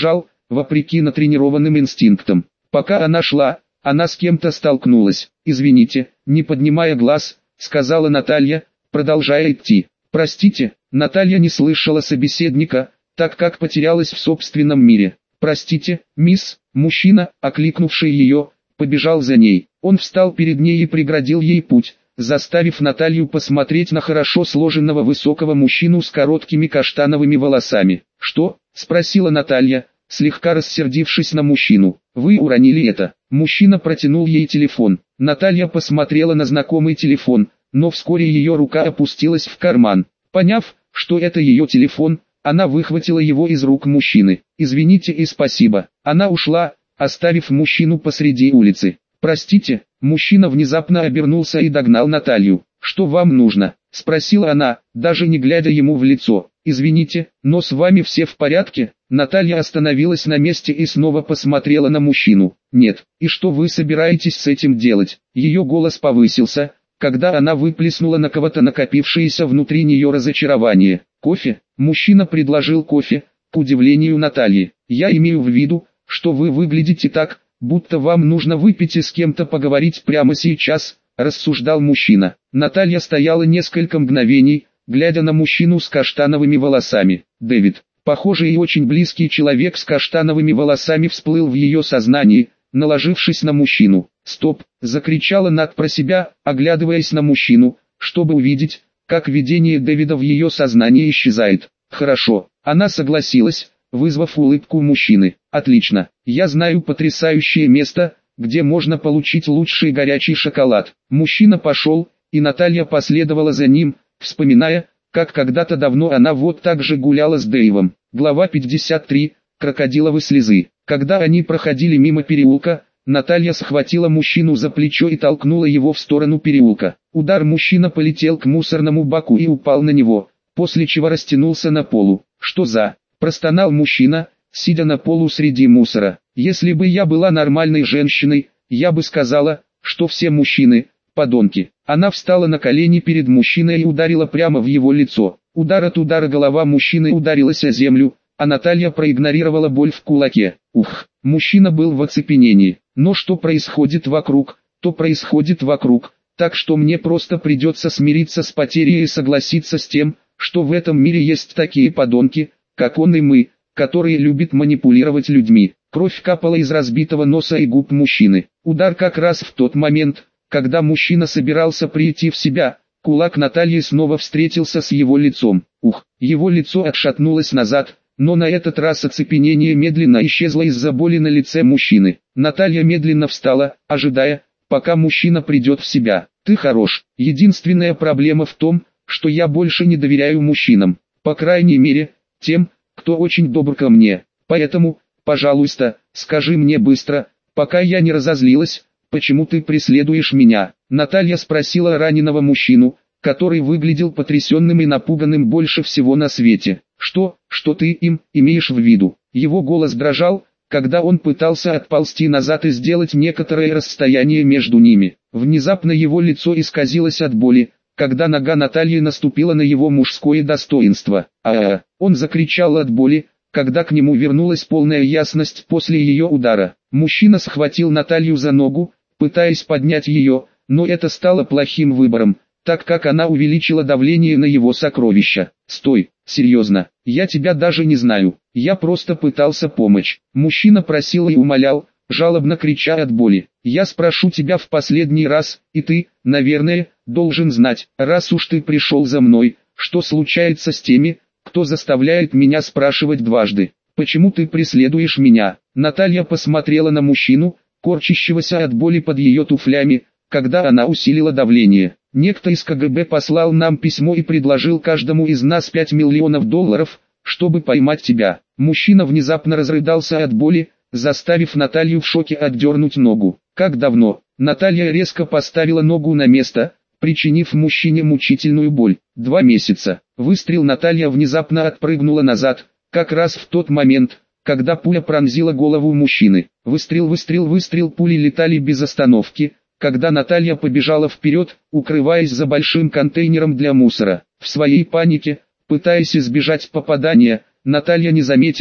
Speaker 1: вопреки натренированным инстинктам. Пока она шла, она с кем-то столкнулась. «Извините», не поднимая глаз, сказала Наталья, продолжая идти. «Простите», Наталья не слышала собеседника, так как потерялась в собственном мире. «Простите, мисс», мужчина, окликнувший ее, побежал за ней. Он встал перед ней и преградил ей путь, заставив Наталью посмотреть на хорошо сложенного высокого мужчину с короткими каштановыми волосами. «Что?» – спросила Наталья, слегка рассердившись на мужчину. «Вы уронили это». Мужчина протянул ей телефон. Наталья посмотрела на знакомый телефон, но вскоре ее рука опустилась в карман. Поняв, что это ее телефон, она выхватила его из рук мужчины. «Извините и спасибо». Она ушла, оставив мужчину посреди улицы. «Простите», мужчина внезапно обернулся и догнал Наталью. «Что вам нужно?» – спросила она, даже не глядя ему в лицо. «Извините, но с вами все в порядке?» Наталья остановилась на месте и снова посмотрела на мужчину. «Нет, и что вы собираетесь с этим делать?» Ее голос повысился, когда она выплеснула на кого-то накопившееся внутри нее разочарование. «Кофе?» Мужчина предложил кофе, к удивлению Натальи. «Я имею в виду, что вы выглядите так, будто вам нужно выпить и с кем-то поговорить прямо сейчас», рассуждал мужчина. Наталья стояла несколько мгновений, глядя на мужчину с каштановыми волосами. Дэвид, похожий и очень близкий человек с каштановыми волосами, всплыл в ее сознании, наложившись на мужчину. «Стоп!» – закричала Нат про себя, оглядываясь на мужчину, чтобы увидеть, как видение Дэвида в ее сознании исчезает. «Хорошо», она согласилась, вызвав улыбку мужчины. «Отлично, я знаю потрясающее место, где можно получить лучший горячий шоколад». Мужчина пошел, и Наталья последовала за ним, вспоминая, как когда-то давно она вот так же гуляла с Дэйвом. Глава пятьдесят три. Крокодиловы слезы. Когда они проходили мимо переулка, Наталья схватила мужчину за плечо и толкнула его в сторону переулка. Удар, мужчина полетел к мусорному баку и упал на него, после чего растянулся на полу. «Что за...» – простонал мужчина, сидя на полу среди мусора. «Если бы я была нормальной женщиной, я бы сказала, что все мужчины – подонки». Она встала на колени перед мужчиной и ударила прямо в его лицо. Удар от удара голова мужчины ударилась о землю, а Наталья проигнорировала боль в кулаке. Ух, мужчина был в оцепенении. Но что происходит вокруг, то происходит вокруг, так что мне просто придется смириться с потерей и согласиться с тем, что в этом мире есть такие подонки, как он и мы, которые любят манипулировать людьми. Кровь капала из разбитого носа и губ мужчины. Удар как раз в тот момент, когда мужчина собирался прийти в себя, кулак Натальи снова встретился с его лицом. Ух, его лицо отшатнулось назад, но на этот раз оцепенение медленно исчезло из-за боли на лице мужчины. Наталья медленно встала, ожидая, пока мужчина придет в себя. «Ты хорош. Единственная проблема в том, что я больше не доверяю мужчинам, по крайней мере, тем, кто очень добр ко мне. Поэтому, пожалуйста, скажи мне быстро, пока я не разозлилась, почему ты преследуешь меня?» Наталья спросила раненого мужчину, который выглядел потрясенным и напуганным больше всего на свете. «Что, что ты им имеешь в виду?» Его голос дрожал, когда он пытался отползти назад и сделать некоторое расстояние между ними. Внезапно его лицо исказилось от боли, когда нога Натальи наступила на его мужское достоинство. «А-а-а!» Он закричал от боли, когда к нему вернулась полная ясность после ее удара. Мужчина схватил Наталью за ногу, пытаясь поднять ее, но это стало плохим выбором, так как она увеличила давление на его сокровища. «Стой, серьезно, я тебя даже не знаю, я просто пытался помочь». Мужчина просил и умолял, жалобно крича от боли. «Я спрошу тебя в последний раз, и ты, наверное, должен знать, раз уж ты пришел за мной, что случается с теми, кто заставляет меня спрашивать дважды. Почему ты преследуешь меня?» Наталья посмотрела на мужчину, корчащегося от боли под ее туфлями, когда она усилила давление. «Некто из ка гэ бэ послал нам письмо и предложил каждому из нас пять миллионов долларов, чтобы поймать тебя». Мужчина внезапно разрыдался от боли, заставив Наталью в шоке отдернуть ногу. «Как давно?» Наталья резко поставила ногу на место, причинив мужчине мучительную боль. «Два месяца». Выстрел. Наталья внезапно отпрыгнула назад, как раз в тот момент, когда пуля пронзила голову мужчины. Выстрел, выстрел, выстрел. Пули летали без остановки, когда Наталья побежала вперед, укрываясь за большим контейнером для мусора. В своей панике, пытаясь избежать попадания, Наталья не заметила,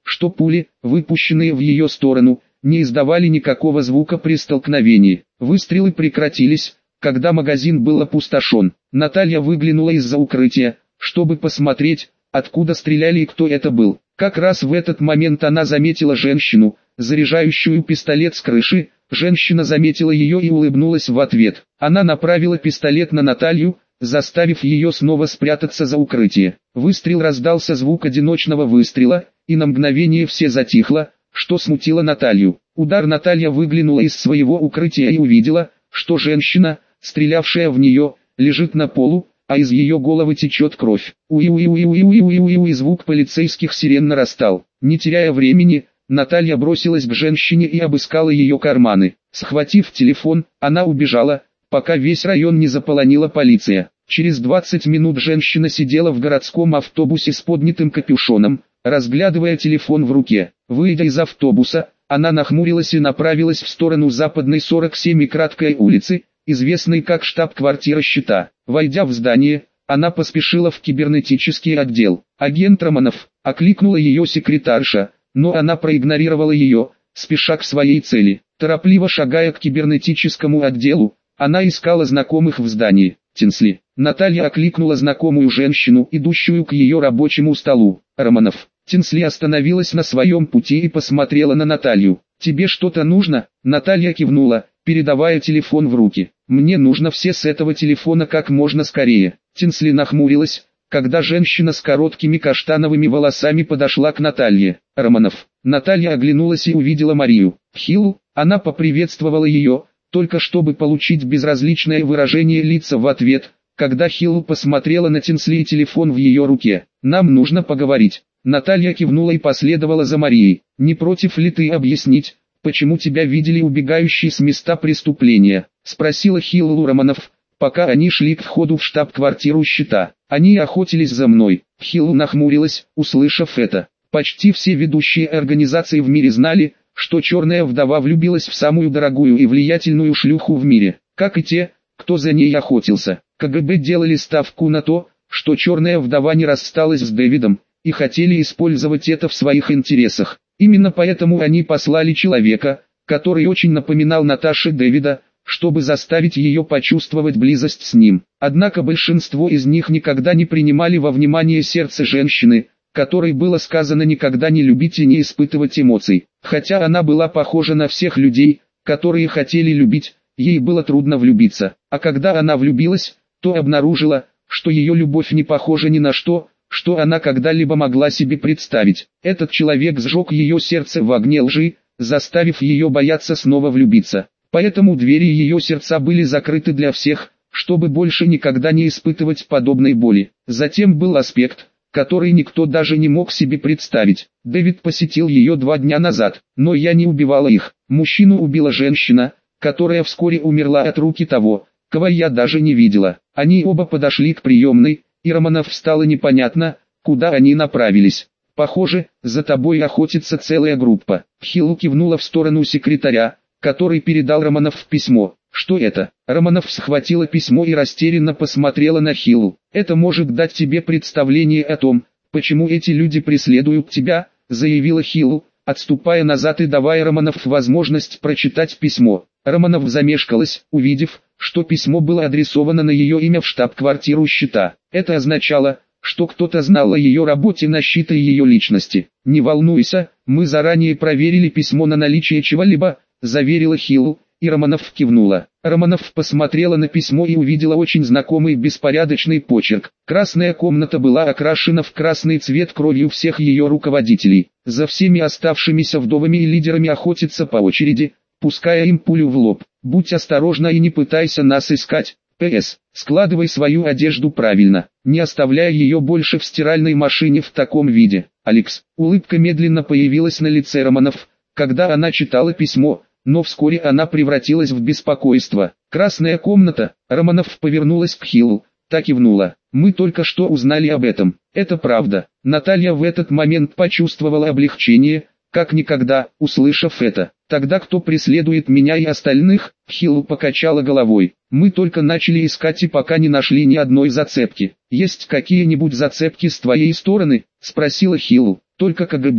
Speaker 1: что пули, выпущенные в ее сторону, не издавали никакого звука при столкновении. Выстрелы прекратились, когда магазин был опустошен. Наталья выглянула из-за укрытия, чтобы посмотреть, откуда стреляли и кто это был. Как раз в этот момент она заметила женщину, заряжающую пистолет с крыши. Женщина заметила ее и улыбнулась в ответ. Она направила пистолет на Наталью, заставив ее снова спрятаться за укрытие. Выстрел раздался, звук одиночного выстрела, и на мгновение все затихло, что смутило Наталью. Удар. Наталья выглянула из своего укрытия и увидела, что женщина, стрелявшая в нее, лежит на полу, а из ее головы течет кровь. Уи-уи-уи-уи-уи-уи-уи, звук полицейских сирен нарастал. Не теряя времени, Наталья бросилась к женщине и обыскала ее карманы. Схватив телефон, она убежала, пока весь район не заполонила полиция. Через двадцать минут женщина сидела в городском автобусе с поднятым капюшоном, разглядывая телефон в руке. Выйдя из автобуса, она нахмурилась и направилась в сторону западной сорок семь и краткой улицы, известной как штаб-квартира Щита. Войдя в здание, она поспешила в кибернетический отдел. «Агент Романов», — окликнула ее секретарша, но она проигнорировала ее, спеша к своей цели. Торопливо шагая к кибернетическому отделу, она искала знакомых в здании. «Тинсли». Наталья окликнула знакомую женщину, идущую к ее рабочему столу. «Романов». Тинсли остановилась на своем пути и посмотрела на Наталью. «Тебе что-то нужно?» Наталья кивнула, передавая телефон в руки. «Мне нужно все с этого телефона как можно скорее». Тинсли нахмурилась, когда женщина с короткими каштановыми волосами подошла к Наталье. «Романов». Наталья оглянулась и увидела Марию. «Хилл». Она поприветствовала ее, только чтобы получить безразличное выражение лица в ответ, когда Хилл посмотрела на Тинсли и телефон в ее руке. «Нам нужно поговорить». Наталья кивнула и последовала за Марией. «Не против ли ты объяснить, почему тебя видели убегающей с места преступления?» — спросила Хилл Романов, пока они шли к входу в штаб-квартиру Щита. «Они охотились за мной». Хилл нахмурилась, услышав это. Почти все ведущие организации в мире знали, что черная вдова влюбилась в самую дорогую и влиятельную шлюху в мире, как и те, кто за ней охотился. КГБ делали ставку на то, что черная вдова не рассталась с Дэвидом, и хотели использовать это в своих интересах. Именно поэтому они послали человека, который очень напоминал Наташе Дэвида, чтобы заставить ее почувствовать близость с ним. Однако большинство из них никогда не принимали во внимание сердце женщины, которой было сказано никогда не любить и не испытывать эмоций. Хотя она была похожа на всех людей, которые хотели любить, ей было трудно влюбиться. А когда она влюбилась, то обнаружила, что ее любовь не похожа ни на что, что она когда-либо могла себе представить. Этот человек сжег ее сердце в огне лжи, заставив ее бояться снова влюбиться. Поэтому двери ее сердца были закрыты для всех, чтобы больше никогда не испытывать подобной боли. Затем был аспект, который никто даже не мог себе представить. Дэвид посетил ее два дня назад, но я не убивала их. Мужчину убила женщина, которая вскоре умерла от руки того, кого я даже не видела. Они оба подошли к приемной, и Романов стало непонятно, куда они направились. «Похоже, за тобой охотится целая группа». Хилл кивнула в сторону секретаря, который передал Романов письмо. «Что это?» Романов схватила письмо и растерянно посмотрела на Хиллу. «Это может дать тебе представление о том, почему эти люди преследуют тебя», заявила Хиллу, отступая назад и давая Романов возможность прочитать письмо. Романов замешкалась, увидев, что письмо было адресовано на ее имя в штаб-квартиру Щита. Это означало, что кто-то знал о ее работе на Щит и ее личности. «Не волнуйся, мы заранее проверили письмо на наличие чего-либо», заверила Хилл, и Романов кивнула. Романов посмотрела на письмо и увидела очень знакомый беспорядочный почерк. Красная комната была окрашена в красный цвет кровью всех ее руководителей. За всеми оставшимися вдовами и лидерами охотиться по очереди, пуская им пулю в лоб. «Будь осторожна и не пытайся нас искать. П.С. Складывай свою одежду правильно, не оставляя ее больше в стиральной машине в таком виде. Алекс». Улыбка медленно появилась на лице Романов, когда она читала письмо, но вскоре она превратилась в беспокойство. «Красная комната», Романов повернулась к Хиллу, та кивнула. «Мы только что узнали об этом. Это правда». Наталья в этот момент почувствовала облегчение, как никогда, услышав это. «Тогда кто преследует меня и остальных?» Хилл покачала головой. «Мы только начали искать и пока не нашли ни одной зацепки». «Есть какие-нибудь зацепки с твоей стороны?» спросила Хилл. «Только КГБ,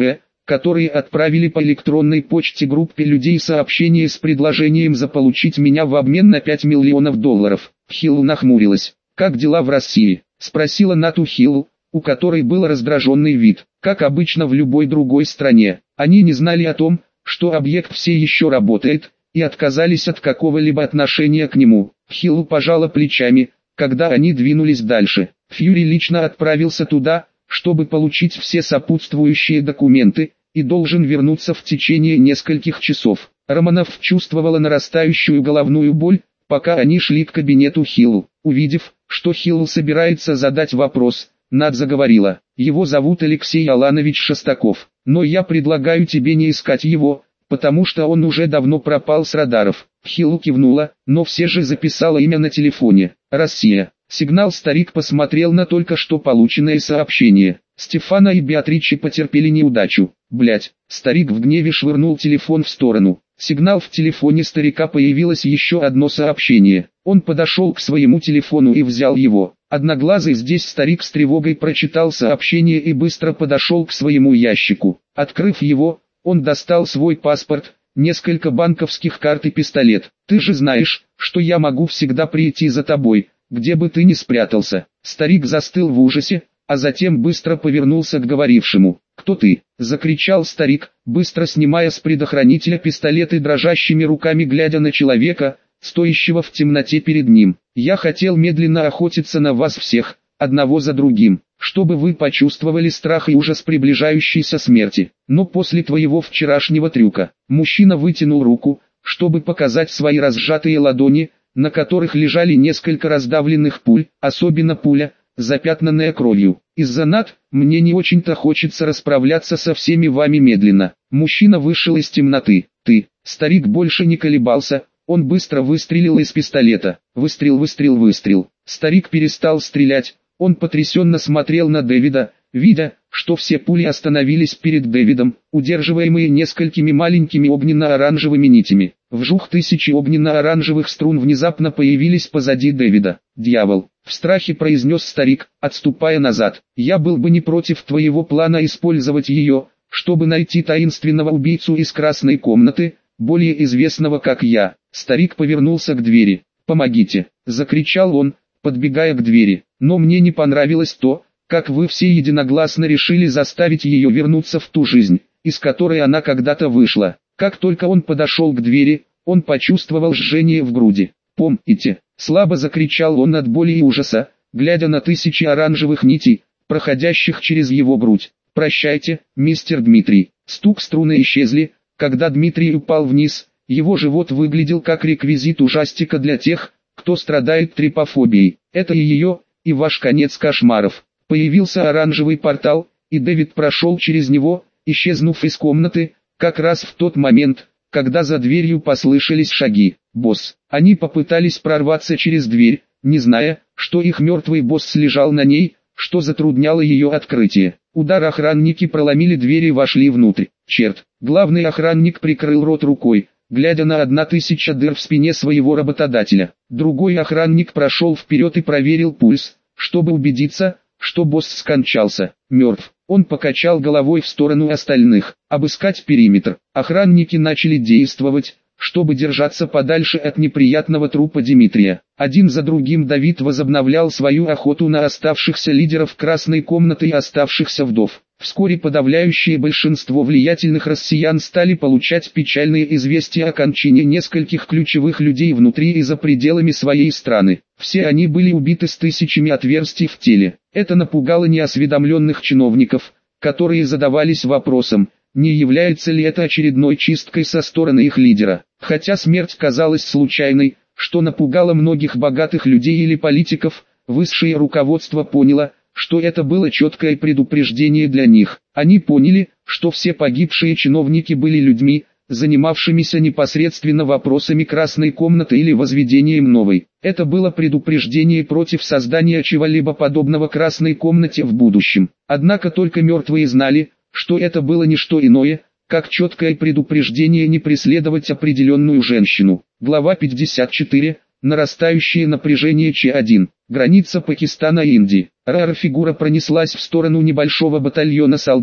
Speaker 1: которые отправили по электронной почте группе людей сообщение с предложением заполучить меня в обмен на пять миллионов долларов. Хилл нахмурилась. «Как дела в России?» – спросила Нату Хилл, у которой был раздраженный вид. Как обычно в любой другой стране, они не знали о том, что объект все еще работает, и отказались от какого-либо отношения к нему. Хилл пожала плечами, когда они двинулись дальше. Фьюри лично отправился туда, чтобы получить все сопутствующие документы, и должен вернуться в течение нескольких часов. Романов чувствовала нарастающую головную боль, пока они шли к кабинету Хиллу. Увидев, что Хилл собирается задать вопрос, Над заговорила. «Его зовут Алексей Аланович Шестаков, но я предлагаю тебе не искать его, потому что он уже давно пропал с радаров». Хилл кивнула, но все же записала имя на телефоне. «Россия». Сигнал. Старик посмотрел на только что полученное сообщение. Стефана и Беатриче потерпели неудачу. Блять. Старик в гневе швырнул телефон в сторону. Сигнал. В телефоне старика появилось еще одно сообщение. Он подошел к своему телефону и взял его. Одноглазый. Здесь старик с тревогой прочитал сообщение и быстро подошел к своему ящику. Открыв его, он достал свой паспорт, несколько банковских карт и пистолет. «Ты же знаешь, что я могу всегда прийти за тобой, где бы ты ни спрятался». Старик застыл в ужасе, а затем быстро повернулся к говорившему. «Кто ты?» – закричал старик, быстро снимая с предохранителя пистолет и дрожащими руками глядя на человека, стоящего в темноте перед ним. «Я хотел медленно охотиться на вас всех, одного за другим, чтобы вы почувствовали страх и ужас приближающейся смерти. Но после твоего вчерашнего трюка...» Мужчина вытянул руку, чтобы показать свои разжатые ладони, на которых лежали несколько раздавленных пуль, особенно пуля, запятнанная кровью. «Из-за Над, мне не очень-то хочется расправляться со всеми вами медленно». Мужчина вышел из темноты. «Ты». Старик больше не колебался, он быстро выстрелил из пистолета. Выстрел, выстрел, выстрел. Старик перестал стрелять, он потрясенно смотрел на Дэвида, видя, что все пули остановились перед Дэвидом, удерживаемые несколькими маленькими огненно-оранжевыми нитями. Вжух, тысячи огненно-оранжевых струн внезапно появились позади Дэвида. «Дьявол!» — в страхе произнес старик, отступая назад. «Я был бы не против твоего плана использовать ее, чтобы найти таинственного убийцу из красной комнаты, более известного как я». Старик повернулся к двери. «Помогите!» — закричал он, подбегая к двери. «Но мне не понравилось то, как вы все единогласно решили заставить ее вернуться в ту жизнь, из которой она когда-то вышла». Как только он подошел к двери, он почувствовал жжение в груди. «Помните!» — слабо закричал он от боли и ужаса, глядя на тысячи оранжевых нитей, проходящих через его грудь. «Прощайте, мистер Дмитрий». Стук струны исчезли, когда Дмитрий упал вниз, его живот выглядел как реквизит ужастика для тех, кто страдает трипофобией. Это и ее, и ваш конец кошмаров. Появился оранжевый портал, и Дэвид прошел через него, исчезнув из комнаты, как раз в тот момент, когда за дверью послышались шаги. «Босс». Они попытались прорваться через дверь, не зная, что их мертвый босс лежал на ней, что затрудняло ее открытие. Удар. Охранники проломили дверь и вошли внутрь. Черт. Главный охранник прикрыл рот рукой, глядя на одна тысяча дыр в спине своего работодателя. Другой охранник прошел вперед и проверил пульс, чтобы убедиться, что босс скончался. Мертв. Он покачал головой в сторону остальных. Обыскать периметр. Охранники начали действовать, чтобы держаться подальше от неприятного трупа Дмитрия. Один за другим Давид возобновлял свою охоту на оставшихся лидеров красной комнаты и оставшихся вдов. Вскоре подавляющее большинство влиятельных россиян стали получать печальные известия о кончине нескольких ключевых людей внутри и за пределами своей страны. Все они были убиты с тысячами отверстий в теле. Это напугало неосведомленных чиновников, которые задавались вопросом, не является ли это очередной чисткой со стороны их лидера. Хотя смерть казалась случайной, что напугало многих богатых людей или политиков, высшее руководство поняло, что это было четкое предупреждение для них. Они поняли, что все погибшие чиновники были людьми, занимавшимися непосредственно вопросами красной комнаты или возведением новой. Это было предупреждение против создания чего-либо подобного красной комнате в будущем. Однако только мертвые знали, что это было не что иное, как четкое предупреждение не преследовать определенную женщину. Глава пятьдесят четыре. Нарастающее напряжение. Ч один. Граница Пакистана и Индии. Рара фигура пронеслась в сторону небольшого батальона солдат,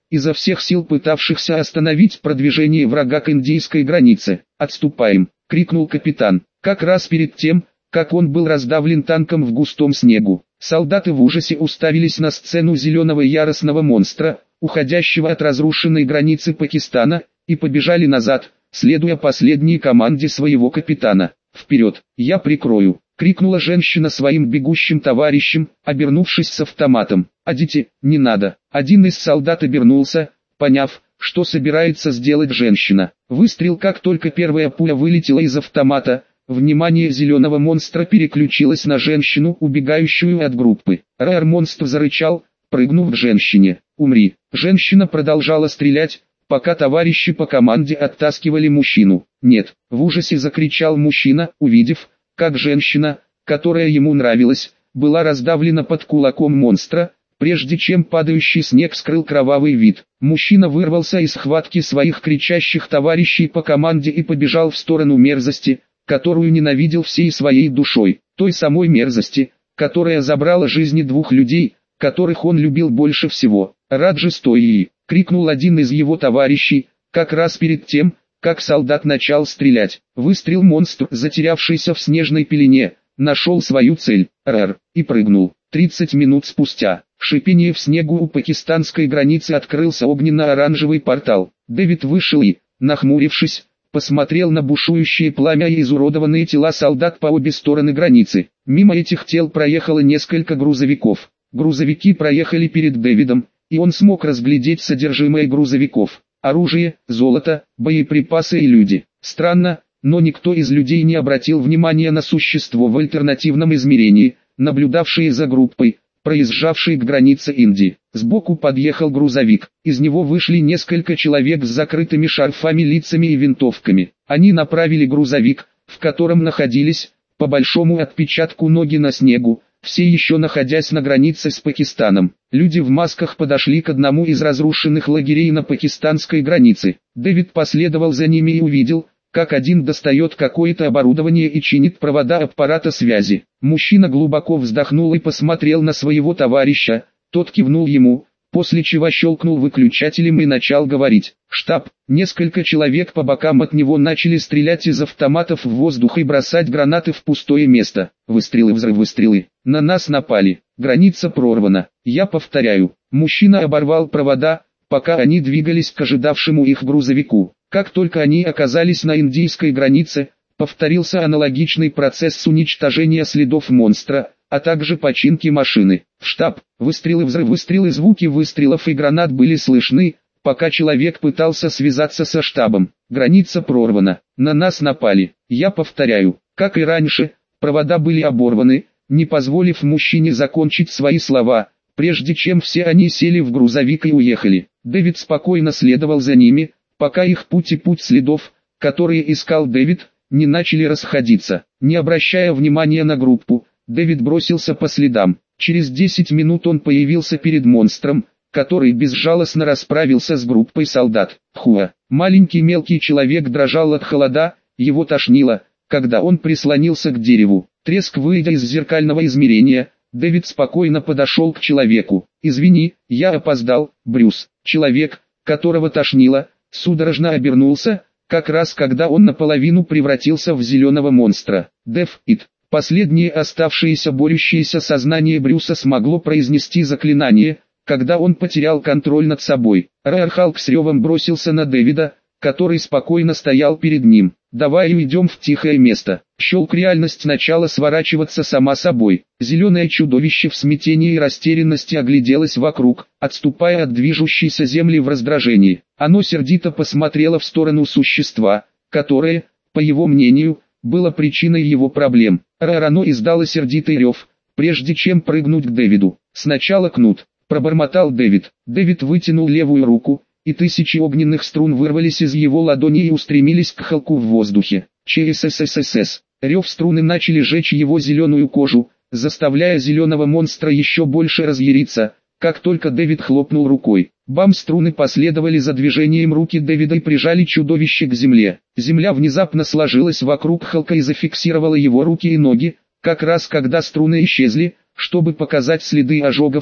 Speaker 1: изо всех сил пытавшихся остановить продвижение врага к индийской границе. «Отступаем!» — крикнул капитан, как раз перед тем, как он был раздавлен танком в густом снегу. Солдаты в ужасе уставились на сцену зеленого яростного монстра, уходящего от разрушенной границы Пакистана, и побежали назад, следуя последней команде своего капитана. «Вперед! Я прикрою!» — крикнула женщина своим бегущим товарищам, обернувшись с автоматом. «Адите, не надо!» Один из солдат обернулся, поняв, что собирается сделать женщина. Выстрел, как только первая пуля вылетела из автомата, внимание зеленого монстра переключилось на женщину, убегающую от группы. Рэр-монстр зарычал, прыгнув к женщине. «Умри!» Женщина продолжала стрелять, пока товарищи по команде оттаскивали мужчину. «Нет!» — в ужасе закричал мужчина, увидев, как женщина, которая ему нравилась, была раздавлена под кулаком монстра, прежде чем падающий снег скрыл кровавый вид. Мужчина вырвался из схватки своих кричащих товарищей по команде и побежал в сторону мерзости, которую ненавидел всей своей душой, той самой мерзости, которая забрала жизни двух людей, которых он любил больше всего. «Раджи, стой!» — крикнул один из его товарищей, как раз перед тем, как солдат начал стрелять. Выстрел монстр, затерявшийся в снежной пелене, нашел свою цель, РР, и прыгнул. тридцать минут спустя, шипение в снегу у пакистанской границы открылся огненно-оранжевый портал. Дэвид вышел и, нахмурившись, посмотрел на бушующее пламя и изуродованные тела солдат по обе стороны границы. Мимо этих тел проехало несколько грузовиков. Грузовики проехали перед Дэвидом, и он смог разглядеть содержимое грузовиков. Оружие, золото, боеприпасы и люди. Странно, но никто из людей не обратил внимания на существо в альтернативном измерении, наблюдавшее за группой, проезжавшей к границе Индии. Сбоку подъехал грузовик, из него вышли несколько человек с закрытыми шарфами лицами и винтовками. Они направили грузовик, в котором находились, по большому отпечатку ноги на снегу, все еще находясь на границе с Пакистаном. Люди в масках подошли к одному из разрушенных лагерей на пакистанской границе. Дэвид последовал за ними и увидел, как один достает какое-то оборудование и чинит провода аппарата связи. Мужчина глубоко вздохнул и посмотрел на своего товарища, тот кивнул ему, после чего щелкнул выключателем и начал говорить. «Штаб!» Несколько человек по бокам от него начали стрелять из автоматов в воздух и бросать гранаты в пустое место. Выстрелы, взрыв, выстрелы. На нас напали. Граница прорвана. Я повторяю. Мужчина оборвал провода, пока они двигались к ожидавшему их грузовику. Как только они оказались на индийской границе, повторился аналогичный процесс уничтожения следов монстра, а также починки машины. В штаб, выстрелы, взрыв, выстрелы, звуки выстрелов и гранат были слышны, пока человек пытался связаться со штабом. Граница прорвана. На нас напали. Я повторяю, как и раньше, провода были оборваны, не позволив мужчине закончить свои слова, прежде чем все они сели в грузовик и уехали. Дэвид спокойно следовал за ними, пока их путь и путь следов, которые искал Дэвид, не начали расходиться. Не обращая внимания на группу, Дэвид бросился по следам. Через десять минут он появился перед монстром, который безжалостно расправился с группой солдат. Хуа. Маленький мелкий человек дрожал от холода, его тошнило, когда он прислонился к дереву. Треск, выйдя из зеркального измерения, Дэвид спокойно подошел к человеку. «Извини, я опоздал, Брюс». Человек, которого тошнило, судорожно обернулся, как раз когда он наполовину превратился в зеленого монстра. «Дэв, Ит». Последнее оставшееся борющееся сознание Брюса смогло произнести заклинание, когда он потерял контроль над собой. Рэр Халк с ревом бросился на Дэвида, который спокойно стоял перед ним. «Давай уйдем в тихое место». Щелк, реальность начала сворачиваться сама собой. Зеленое чудовище в смятении и растерянности огляделось вокруг, отступая от движущейся земли в раздражении. Оно сердито посмотрело в сторону существа, которое, по его мнению, было причиной его проблем. Рэр, оно издало сердитый рев, прежде чем прыгнуть к Дэвиду. «Сначала кнут», — пробормотал Дэвид. Дэвид вытянул левую руку, и тысячи огненных струн вырвались из его ладони и устремились к Халку в воздухе. ЧСССС. Рев струны начали жечь его зеленую кожу, заставляя зеленого монстра еще больше разъяриться, как только Дэвид хлопнул рукой. Бам! Струны последовали за движением руки Дэвида и прижали чудовище к земле. Земля внезапно сложилась вокруг Халка и зафиксировала его руки и ноги, как раз когда струны исчезли, чтобы показать следы ожогов,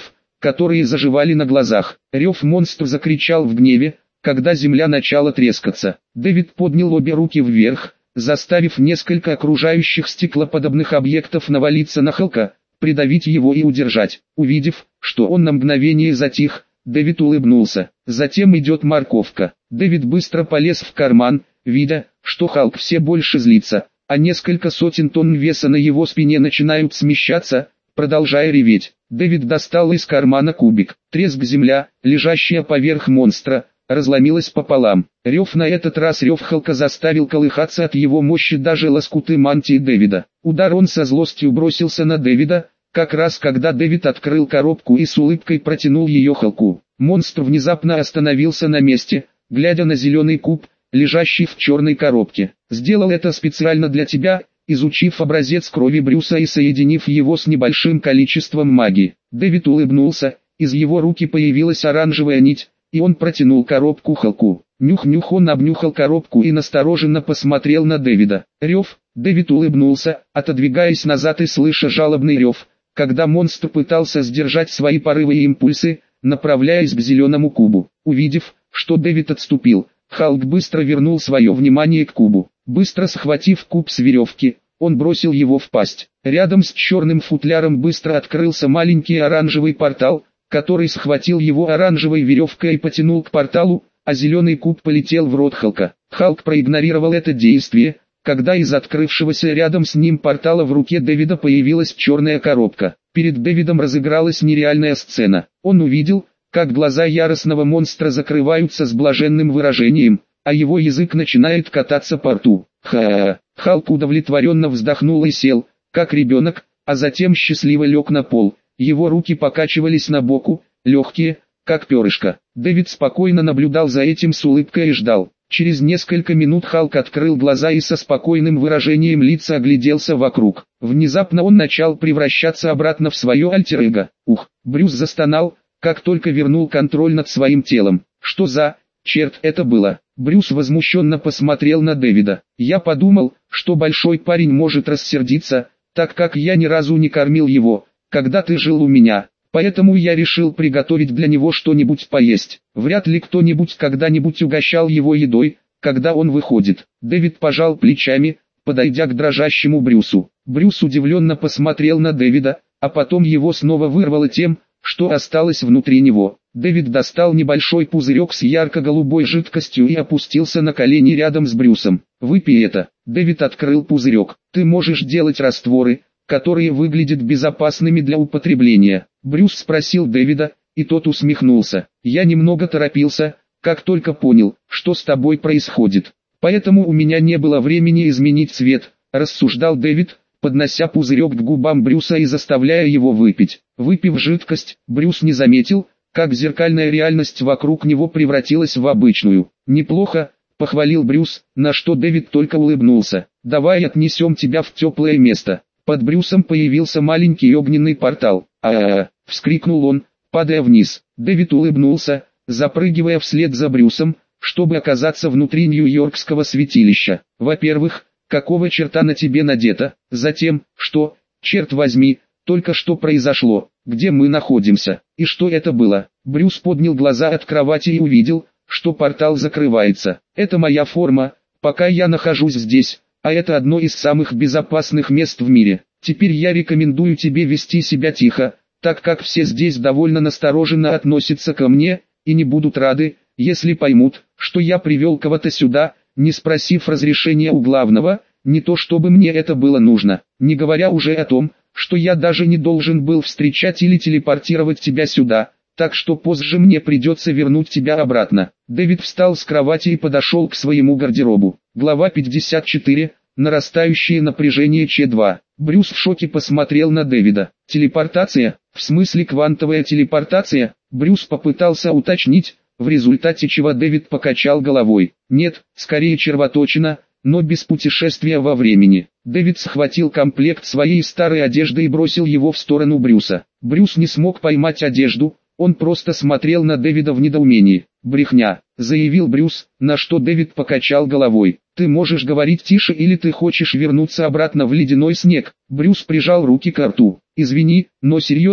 Speaker 1: которые заживали на глазах. Рев монстр закричал в гневе, когда земля начала трескаться. Дэвид поднял обе руки вверх, заставив несколько окружающих стеклоподобных объектов навалиться на Халка, придавить его и удержать. Увидев, что он на мгновение затих, Дэвид улыбнулся. Затем идет морковка. Дэвид быстро полез в карман, видя, что Халк все больше злится, а несколько сотен тонн веса на его спине начинают смещаться, продолжая реветь. Дэвид достал из кармана кубик. Треск земля, лежащая поверх монстра, разломилась пополам. Рев на этот раз рев Халка заставил колыхаться от его мощи даже лоскуты мантии Дэвида. Удар он со злостью бросился на Дэвида, как раз когда Дэвид открыл коробку и с улыбкой протянул ее Халку. Монстр внезапно остановился на месте, глядя на зеленый куб, лежащий в черной коробке. «Сделал это специально для тебя», изучив образец крови Брюса и соединив его с небольшим количеством магии. Дэвид улыбнулся, из его руки появилась оранжевая нить, и он протянул коробку Халку. Нюх-нюх, он обнюхал коробку и настороженно посмотрел на Дэвида. Рев. Дэвид улыбнулся, отодвигаясь назад и слыша жалобный рев, когда монстр пытался сдержать свои порывы и импульсы, направляясь к зеленому кубу. Увидев, что Дэвид отступил, Халк быстро вернул свое внимание к кубу. Быстро схватив куб с веревки, он бросил его в пасть. Рядом с черным футляром быстро открылся маленький оранжевый портал, который схватил его оранжевой веревкой и потянул к порталу, а зеленый куб полетел в рот Халка. Халк проигнорировал это действие, когда из открывшегося рядом с ним портала в руке Дэвида появилась черная коробка. Перед Дэвидом разыгралась нереальная сцена. Он увидел, как глаза яростного монстра закрываются с блаженным выражением, а его язык начинает кататься по рту. Ха-ха-ха. Халк удовлетворенно вздохнул и сел, как ребенок, а затем счастливо лег на пол. Его руки покачивались на боку, легкие, как перышко. Дэвид спокойно наблюдал за этим с улыбкой и ждал. Через несколько минут Халк открыл глаза и со спокойным выражением лица огляделся вокруг. Внезапно он начал превращаться обратно в свое альтер-эго. Ух, Брюс застонал, как только вернул контроль над своим телом. Что за черт это было? Брюс возмущенно посмотрел на Дэвида. Я подумал, что большой парень может рассердиться, так как я ни разу не кормил его, когда ты жил у меня. Поэтому я решил приготовить для него что-нибудь поесть. Вряд ли кто-нибудь когда-нибудь угощал его едой, когда он выходит. Дэвид пожал плечами, подойдя к дрожащему Брюсу. Брюс удивленно посмотрел на Дэвида, а потом его снова вырвало тем, что осталось внутри него. Дэвид достал небольшой пузырек с ярко-голубой жидкостью и опустился на колени рядом с Брюсом. «Выпей это». Дэвид открыл пузырек. «Ты можешь делать растворы, которые выглядят безопасными для употребления». Брюс спросил Дэвида, и тот усмехнулся. «Я немного торопился, как только понял, что с тобой происходит. Поэтому у меня не было времени изменить цвет», рассуждал Дэвид, поднося пузырек к губам Брюса и заставляя его выпить. Выпив жидкость, Брюс не заметил, как зеркальная реальность вокруг него превратилась в обычную. «Неплохо», — похвалил Брюс, на что Дэвид только улыбнулся. «Давай отнесем тебя в теплое место». Под Брюсом появился маленький огненный портал. «А-а-а!» — вскрикнул он, падая вниз. Дэвид улыбнулся, запрыгивая вслед за Брюсом, чтобы оказаться внутри Нью-Йоркского святилища. «Во-первых, какого черта на тебе надето? Затем, что, черт возьми, только что произошло? Где мы находимся? И что это было?» Брюс поднял глаза от кровати и увидел, что портал закрывается. «Это моя форма, пока я нахожусь здесь, а это одно из самых безопасных мест в мире. Теперь я рекомендую тебе вести себя тихо, так как все здесь довольно настороженно относятся ко мне, и не будут рады, если поймут, что я привел кого-то сюда, не спросив разрешения у главного, не то чтобы мне это было нужно, не говоря уже о том, что я даже не должен был встречать или телепортировать тебя сюда, так что позже мне придется вернуть тебя обратно». Дэвид встал с кровати и подошел к своему гардеробу. Глава пятьдесят четыре. Нарастающее напряжение Ч два. Брюс в шоке посмотрел на Дэвида. «Телепортация? В смысле квантовая телепортация?» Брюс попытался уточнить, в результате чего Дэвид покачал головой. «Нет, скорее червоточина, но без путешествия во времени». Дэвид схватил комплект своей старой одежды и бросил его в сторону Брюса. Брюс не смог поймать одежду, он просто смотрел на Дэвида в недоумении. «Брехня», — заявил Брюс, на что Дэвид покачал головой. «Ты можешь говорить тише или ты хочешь вернуться обратно в ледяной снег?» Брюс прижал руки к рту. «Извини, но серьезно,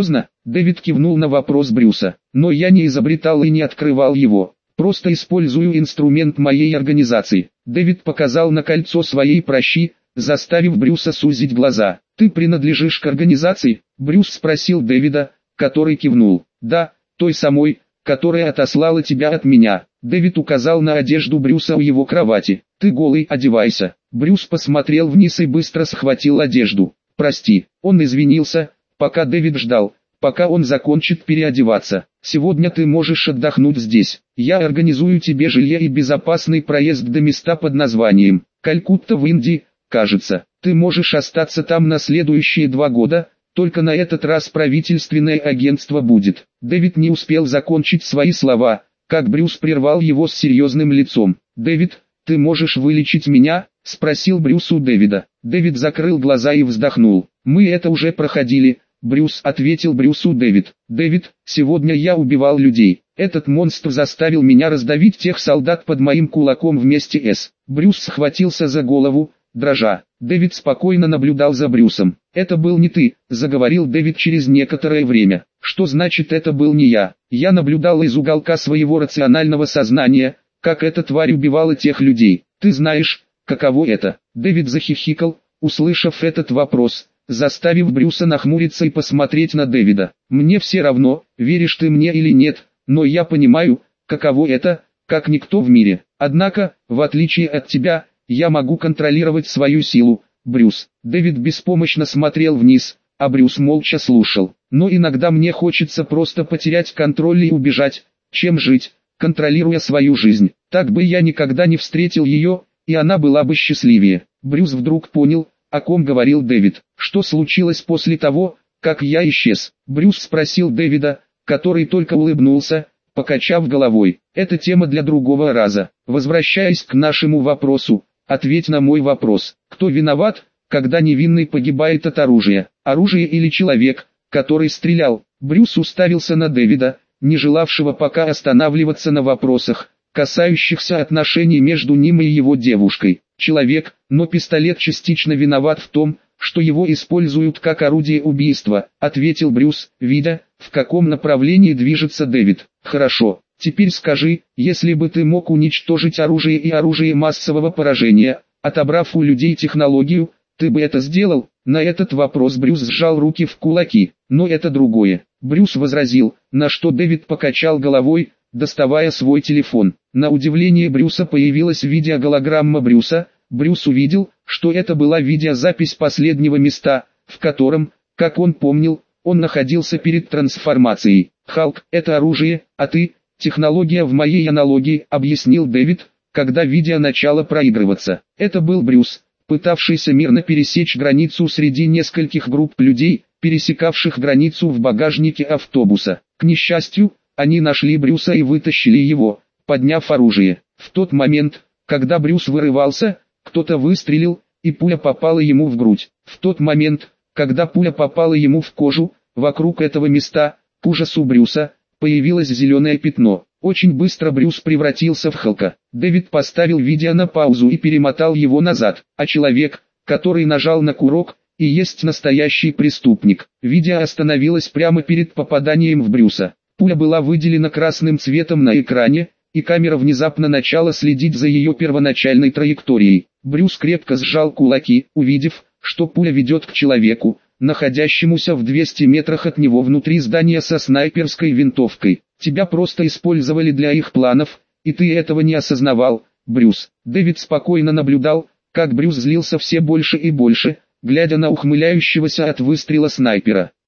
Speaker 1: Дэвид кивнул на вопрос Брюса. Но я не изобретал и не открывал его. Просто использую инструмент моей организации. Дэвид показал на кольцо своей пращи, заставив Брюса сузить глаза. «Ты принадлежишь к организации?» Брюс спросил Дэвида, который кивнул. «Да, той самой, которая отослала тебя от меня». Дэвид указал на одежду Брюса у его кровати. «Ты голый, одевайся». Брюс посмотрел вниз и быстро схватил одежду. «Прости». Он извинился, пока Дэвид ждал, пока он закончит переодеваться. «Сегодня ты можешь отдохнуть здесь. Я организую тебе жилье и безопасный проезд до места под названием Калькутта в Индии, кажется. Ты можешь остаться там на следующие два года, только на этот раз правительственное агентство будет». Дэвид не успел закончить свои слова, как Брюс прервал его с серьезным лицом. «Дэвид, ты можешь вылечить меня?» – спросил Брюс у Дэвида. Дэвид закрыл глаза и вздохнул. «Мы это уже проходили», – Брюс ответил Брюсу Дэвид. «Дэвид, сегодня я убивал людей. Этот монстр заставил меня раздавить тех солдат под моим кулаком вместе с...» Брюс схватился за голову, дрожа. Дэвид спокойно наблюдал за Брюсом. «Это был не ты», – заговорил Дэвид через некоторое время. «Что значит это был не я? Я наблюдал из уголка своего рационального сознания, как эта тварь убивала тех людей. Ты знаешь, каково это?» Дэвид захихикал, услышав этот вопрос, заставив Брюса нахмуриться и посмотреть на Дэвида. «Мне все равно, веришь ты мне или нет, но я понимаю, каково это, как никто в мире. Однако, в отличие от тебя, я могу контролировать свою силу, Брюс». Дэвид беспомощно смотрел вниз, а Брюс молча слушал. «Но иногда мне хочется просто потерять контроль и убежать, чем жить, контролируя свою жизнь. Так бы я никогда не встретил ее, и она была бы счастливее». Брюс вдруг понял, о ком говорил Дэвид. «Что случилось после того, как я исчез?» Брюс спросил Дэвида, который только улыбнулся, покачав головой. «Это тема для другого раза. Возвращаясь к нашему вопросу, ответь на мой вопрос. Кто виноват, когда невинный погибает от оружия? Оружие или человек, который стрелял?» Брюс уставился на Дэвида, не желавшего пока останавливаться на вопросах, касающихся отношений между ним и его девушкой. «Человек, но пистолет частично виноват в том, что его используют как орудие убийства», — ответил Брюс, видя, в каком направлении движется Дэвид. «Хорошо, теперь скажи, если бы ты мог уничтожить оружие и оружие массового поражения, отобрав у людей технологию, ты бы это сделал?» На этот вопрос Брюс сжал руки в кулаки. «Но это другое». Брюс возразил, на что Дэвид покачал головой, доставая свой телефон. На удивление Брюса появилась видеоголограмма Брюса. Брюс увидел, что это была видеозапись последнего места, в котором, как он помнил, он находился перед трансформацией. «Халк, это оружие, а ты – технология в моей аналогии», – объяснил Дэвид, когда видео начало проигрываться. Это был Брюс, пытавшийся мирно пересечь границу среди нескольких групп людей, пересекавших границу в багажнике автобуса. К несчастью, они нашли Брюса и вытащили его, подняв оружие. В тот момент, когда Брюс вырывался, кто-то выстрелил, и пуля попала ему в грудь. В тот момент, когда пуля попала ему в кожу, вокруг этого места, к ужасу Брюса, появилось зеленое пятно. Очень быстро Брюс превратился в Халка. Дэвид поставил видео на паузу и перемотал его назад, а человек, который нажал на курок, и есть настоящий преступник. Видео остановилось прямо перед попаданием в Брюса. Пуля была выделена красным цветом на экране, и камера внезапно начала следить за ее первоначальной траекторией. Брюс крепко сжал кулаки, увидев, что пуля ведет к человеку, находящемуся в двухстах метрах от него внутри здания со снайперской винтовкой. «Тебя просто использовали для их планов, и ты этого не осознавал, Брюс». Дэвид спокойно наблюдал, как Брюс злился все больше и больше, глядя на ухмыляющегося от выстрела снайпера.